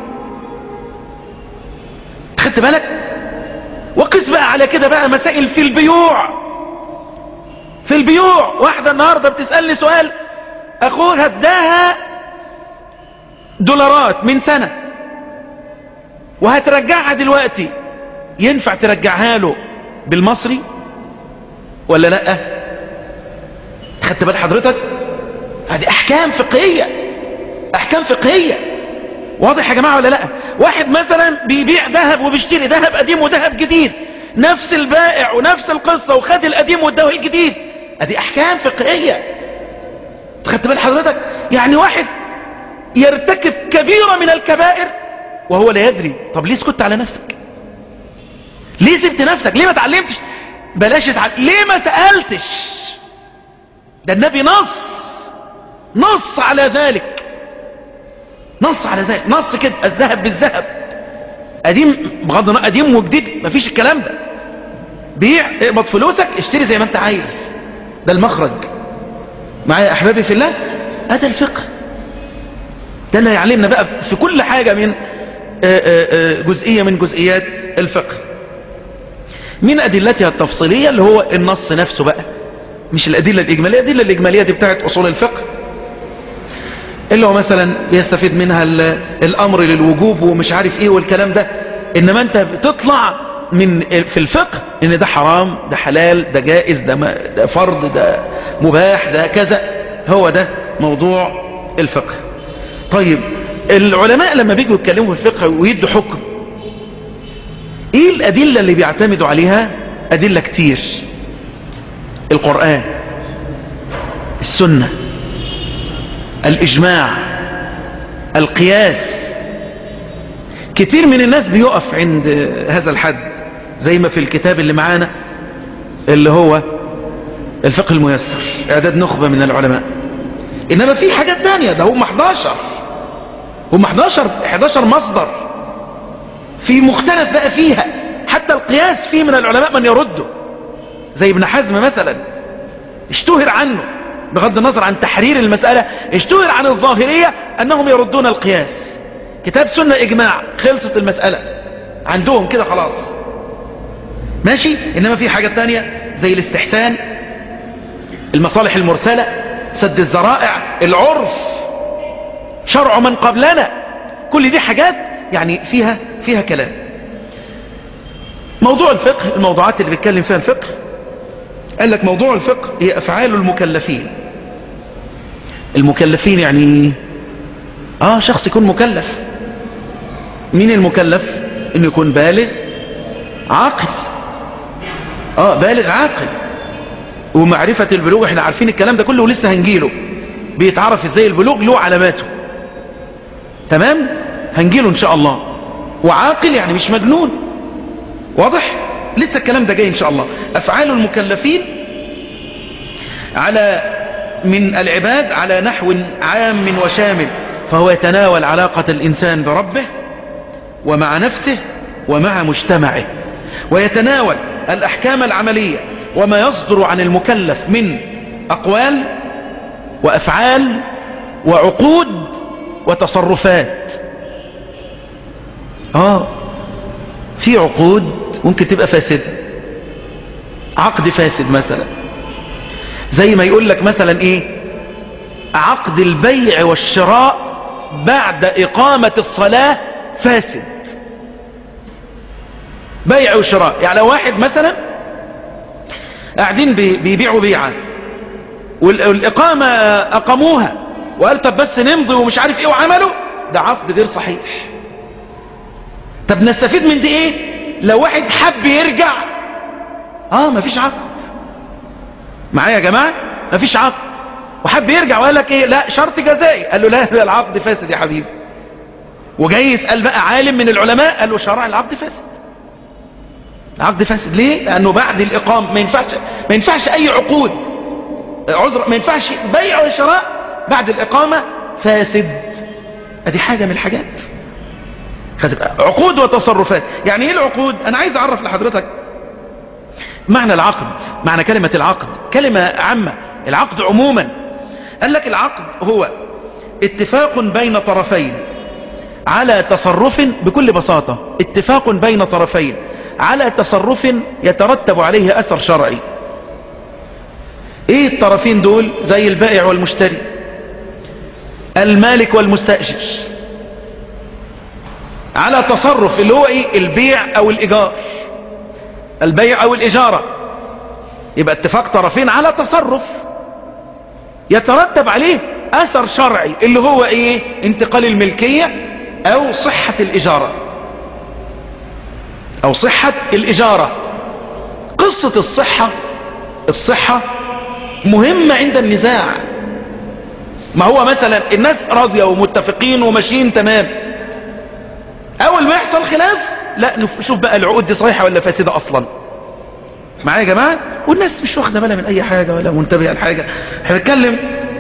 خدت بالك؟ وقس بقى على كده بقى مسائل في البيوع. في البيوع واحدة النهاردة بتسألني سؤال، اخوها اداها دولارات من سنة وهترجعها دلوقتي، ينفع ترجعها له بالمصري ولا لا؟ خدت بال حضرتك؟ هذه احكام فقهية، احكام فقهية. واضح يا جماعة ولا لا؟ واحد مثلا بيبيع ذهب وبيشتري ذهب قديم وذهب جديد، نفس البائع ونفس القصة، وخد القديم واداه الجديد. هذه احكام فقهية. خدت بال حضرتك؟ يعني واحد يرتكب كبيرة من الكبائر وهو لا يدري. طب ليه سكت على نفسك؟ ليه سبت نفسك؟ ليه ما تعلمتش؟ بلاش ليه ما سألتش؟ ده النبي نص على ذلك، نص على ذلك، نص كده الذهب بالذهب، قديم بغض النظر، قديم وجديد، مفيش الكلام ده. بيع، اقبض فلوسك، اشتري زي ما انت عايز. ده المخرج. معايا احبابي في الله؟ هذا الفقه، ده اللي يعلمنا بقى في كل حاجة من جزئية من جزئيات الفقه. من أدلتها التفصيلية اللي هو النص نفسه بقى، مش الأدلة الإجمالية. الأدلة الإجمالية دي بتاعت أصول الفقه، اللي هو مثلا بيستفيد منها الأمر للوجوب ومش عارف إيه والكلام ده. إنما أنت بتطلع في الفقه إن ده حرام، ده حلال، ده جائز، ده فرض، ده مباح، ده كذا. هو ده موضوع الفقه. طيب العلماء لما بيجوا يتكلموا في الفقه ويدوا حكم، ايه الادلة اللي بيعتمدوا عليها؟ ادلة كتير: القرآن، السنة، الاجماع، القياس. كتير من الناس بيقف عند هذا الحد، زي ما في الكتاب اللي معانا اللي هو الفقه الميسر، اعداد نخبة من العلماء. انما في حاجات تانية، ده هم 11 مصدر في مختلف بقى فيها. حتى القياس فيه من العلماء من يرده، زي ابن حزم مثلا، اشتهر عنه بغض النظر عن تحرير المسألة، اشتهر عن الظاهرية انهم يردون القياس. كتاب سنة اجماع، خلصت المسألة عندهم كده خلاص، ماشي. انما في حاجة تانية زي الاستحسان، المصالح المرسلة، سد الذرائع، العرف، شرع من قبلنا. كل دي حاجات يعني فيها كلام. موضوع الفقه، الموضوعات اللي بيتكلم فيها الفقه، قال لك موضوع الفقه هي أفعال المكلفين. المكلفين يعني شخص يكون مكلف. مين المكلف؟ انه يكون بالغ عاقل. بالغ عاقل. ومعرفة البلوغ احنا عارفين الكلام ده كله ولسه هنجيله. بيتعرف ازاي البلوغ، له علاماته. تمام، هنجيله ان شاء الله. وعاقل يعني مش مجنون. واضح؟ لسه الكلام ده جاي ان شاء الله. افعال المكلفين من العباد على نحو عام وشامل، فهو يتناول علاقة الإنسان بربه ومع نفسه ومع مجتمعه، ويتناول الأحكام العملية وما يصدر عن المكلف من أقوال وأفعال وعقود وتصرفات. في عقود ممكن تبقى فاسدة، عقد فاسد مثلا، زي ما يقول لك مثلا عقد البيع والشراء بعد إقامة الصلاة فاسد. بيع وشراء، يعني لو واحد مثلا قاعدين بيبيعوا بيعة والإقامة أقاموها وقال طب بس نمضي ومش عارف ايه وعملوا، ده عقد غير صحيح. طب نستفيد من دي لو واحد حب يرجع مفيش عقد. معايا يا جماعة؟ مفيش عقد. وحب يرجع وقال لك لا شرط جزائي، قال له لا ده العقد فاسد يا حبيبي. وجاي يسأل بقى عالم من العلماء قال له شرع العقد فاسد. العقد فاسد ليه؟ لأنه بعد الإقامة ما ينفعش أي عقود، عذر، ما ينفعش بيع وشراء بعد الإقامة فاسد. ادي حاجة من الحاجات. عقود وتصرفات. يعني ايه العقود؟ انا عايز اعرف لحضرتك معنى العقد، معنى كلمة العقد، كلمة عامة. العقد عموما قال لك العقد هو اتفاق بين طرفين على تصرف، بكل بساطة اتفاق بين طرفين على تصرف يترتب عليه أثر شرعي. ايه الطرفين دول؟ زي البائع والمشتري، المالك والمستأجر، على تصرف اللي هو البيع او الإيجار، البيع او الإجارة. يبقى اتفاق طرفين على تصرف يترتب عليه أثر شرعي اللي هو انتقال الملكية او صحة الإجارة او صحة الإجارة. قصة الصحة مهمة عند النزاع. ما هو مثلا الناس راضية ومتفقين وماشيين تمام، اول ما يحصل خلاف لا نشوف بقى العقود دي صحيحة ولا فاسدة اصلا. معايا يا جماعة؟ والناس مش واخدة بالها من اي حاجة ولا منتبهة لحاجة. احنا بنتكلم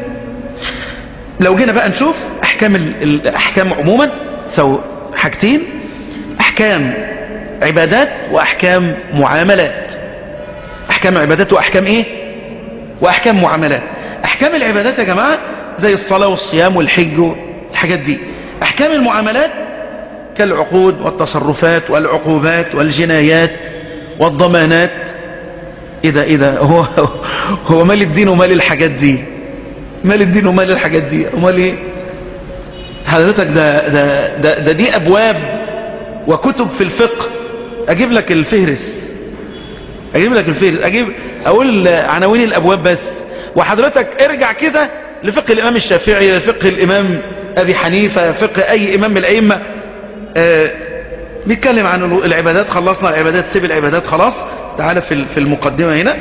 لو جينا بقى نشوف الاحكام عموما، سو حاجتين: احكام عبادات واحكام معاملات. احكام عبادات واحكام واحكام معاملات. احكام العبادات يا جماعة زي الصلاة والصيام والحج والحاجات دي. احكام المعاملات كالعقود والتصرفات والعقوبات والجنايات والضمانات. ايه ده هو مال الدين ومال الحاجات دي؟ مال الدين ومال الحاجات دي امال ايه حضرتك؟ ده دي ابواب وكتب في الفقه. اجيب لك الفهرس، اقول عناوين الابواب بس، وحضرتك ارجع كده لفقه الامام الشافعي، لفقه الامام ابي حنيفة، فقه اي امام من الائمه. بيتكلم عن العبادات. خلصنا العبادات، سيب العبادات خلاص. تعال في المقدمة هنا.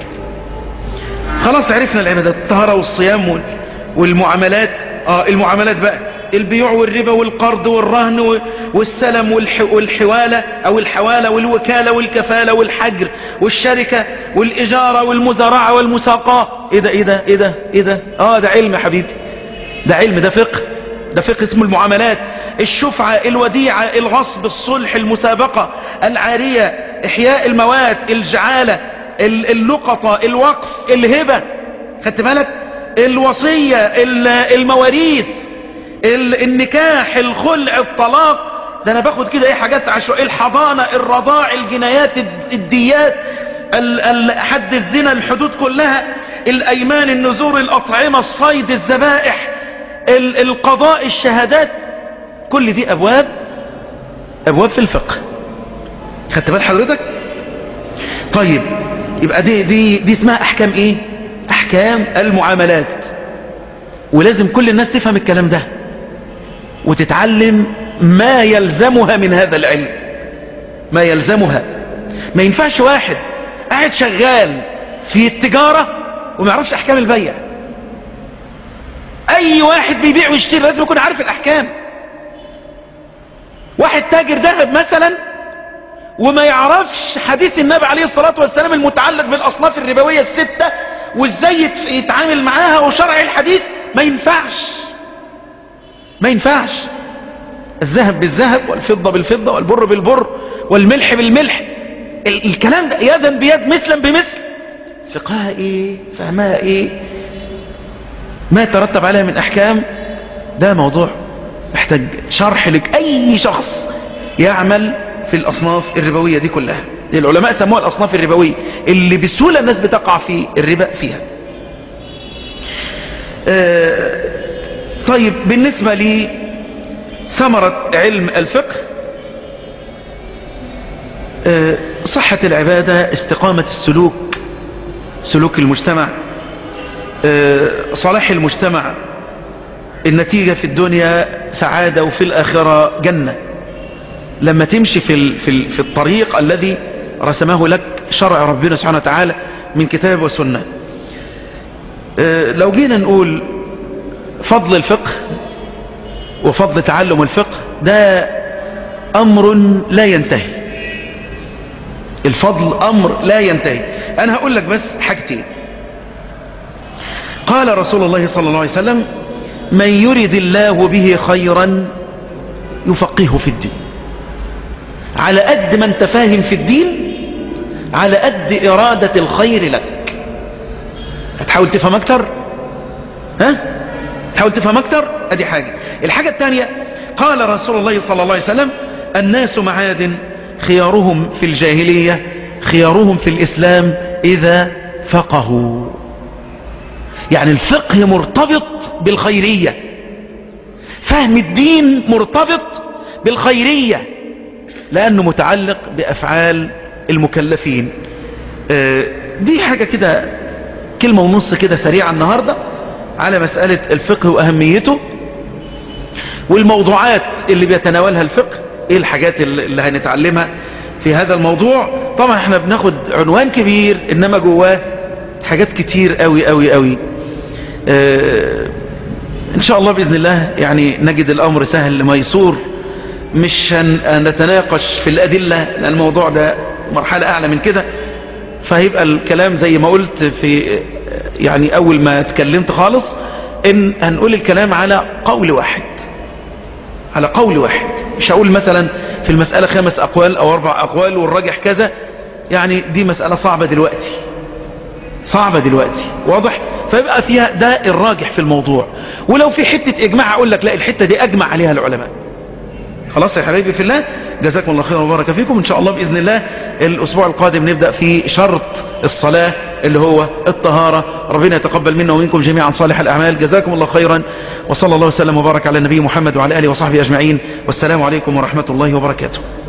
خلاص عرفنا العبادات، الطهارة والصيام والمعاملات. المعاملات بقى البيوع والربا والقرض والرهن والسلم والحوالة او الحوالة والوكالة والكفالة والحجر والشركة والإجارة والمزارعة والمساقاة. ايه ده ده علم يا حبيبي، ده علم، ده فقه اسمه المعاملات. الشفعة، الوديعة، الغصب، الصلح، المسابقة، العارية، إحياء المواد، الجعالة، اللقطة، الوقف، الهبة، خدت بالك، الوصية، المواريث، النكاح، الخلع، الطلاق. ده أنا باخد كده حاجات عشوائية. الحضانة، الرضاع، الجنايات، الديات، حد الزنا، الحدود كلها، الأيمان، النذور، الأطعمة، الصيد، الذبائح، القضاء، الشهادات. كل دي أبواب في الفقه. خدت بال حضرتك؟ طيب يبقى دي اسمها احكام ايه؟ احكام المعاملات. ولازم كل الناس تفهم الكلام ده وتتعلم ما يلزمها من هذا العلم، ما يلزمها. ما ينفعش واحد قاعد شغال في التجارة وما يعرفش احكام البيع. اي واحد بيبيع ويشتري لازم يكون عارف الاحكام. واحد تاجر ذهب مثلا وما يعرفش حديث النبي عليه الصلاة والسلام المتعلق بالاصناف الربوية الستة وازاي يتعامل معاها وشرع الحديث، ما ينفعش. الذهب بالذهب والفضة بالفضة والبر بالبر والملح بالملح، الكلام ده يدا بيد مثلا بمثل. فقهها ايه؟ فهمها ايه؟ ما يترتب عليها من احكام، ده موضوع محتاج شرح لك اي شخص يعمل في الاصناف الربوية دي كلها. العلماء سموها الاصناف الربوية اللي بسهولة الناس بتقع في الربا فيها. طيب بالنسبة لي ثمرة علم الفقه، صحة العبادة، استقامة السلوك، سلوك المجتمع، صلاح المجتمع، النتيجة في الدنيا سعادة وفي الآخرة جنة لما تمشي في الطريق الذي رسمه لك شرع ربنا سبحانه وتعالى من كتاب وسنة. لو جينا نقول فضل الفقه وفضل تعلم الفقه، ده أمر لا ينتهي. الفضل أمر لا ينتهي. أنا هقول لك بس حاجتين. قال رسول الله صلى الله عليه وسلم: من يرد الله به خيرا يفقهه في الدين. على قد ما انت فاهم في الدين على قد إرادة الخير لك. هتحاول تفهم أكتر؟ تحاول تفهم أكتر؟ أدي حاجة. الحاجة الثانية، قال رسول الله صلى الله عليه وسلم: الناس معادن، خيارهم في الجاهلية خيارهم في الإسلام إذا فقهوا. يعني الفقه مرتبط بالخيرية، فهم الدين مرتبط بالخيرية لأنه متعلق بأفعال المكلفين. دي حاجة كده، كلمة ونص كده سريعة النهاردة على مسألة الفقه وأهميته والموضوعات اللي بيتناولها الفقه، ايه الحاجات اللي هنتعلمها في هذا الموضوع. طبعا احنا بناخد عنوان كبير انما جواه حاجات كتير قوي قوي قوي. ان شاء الله بإذن الله يعني نجد الامر سهل ميسور، مش هنتناقش في الادلة لان الموضوع ده مرحلة اعلى من كده. فهيبقى الكلام زي ما قلت في يعني اول ما اتكلمت خالص، ان هنقول الكلام على قول واحد، على قول واحد. مش هقول مثلا في المسألة 5 أقوال أو 4 أقوال والراجح كذا، يعني دي مسألة صعبة دلوقتي، صعبة دلوقتي، واضح؟ فيبقى فيها ده الراجح في الموضوع. ولو في حتة إجماع أقول لك لا، الحتة دي أجمع عليها العلماء. خلاص يا حبايبي في الله، جزاكم الله خيرا وبارك فيكم. إن شاء الله بإذن الله الأسبوع القادم نبدأ في شرط الصلاة اللي هو الطهارة. ربنا يتقبل منا ومنكم جميعا صالح الأعمال. جزاكم الله خيرا، وصلى الله وسلم وبارك على النبي محمد وعلى آله وصحبه أجمعين، والسلام عليكم ورحمة الله وبركاته.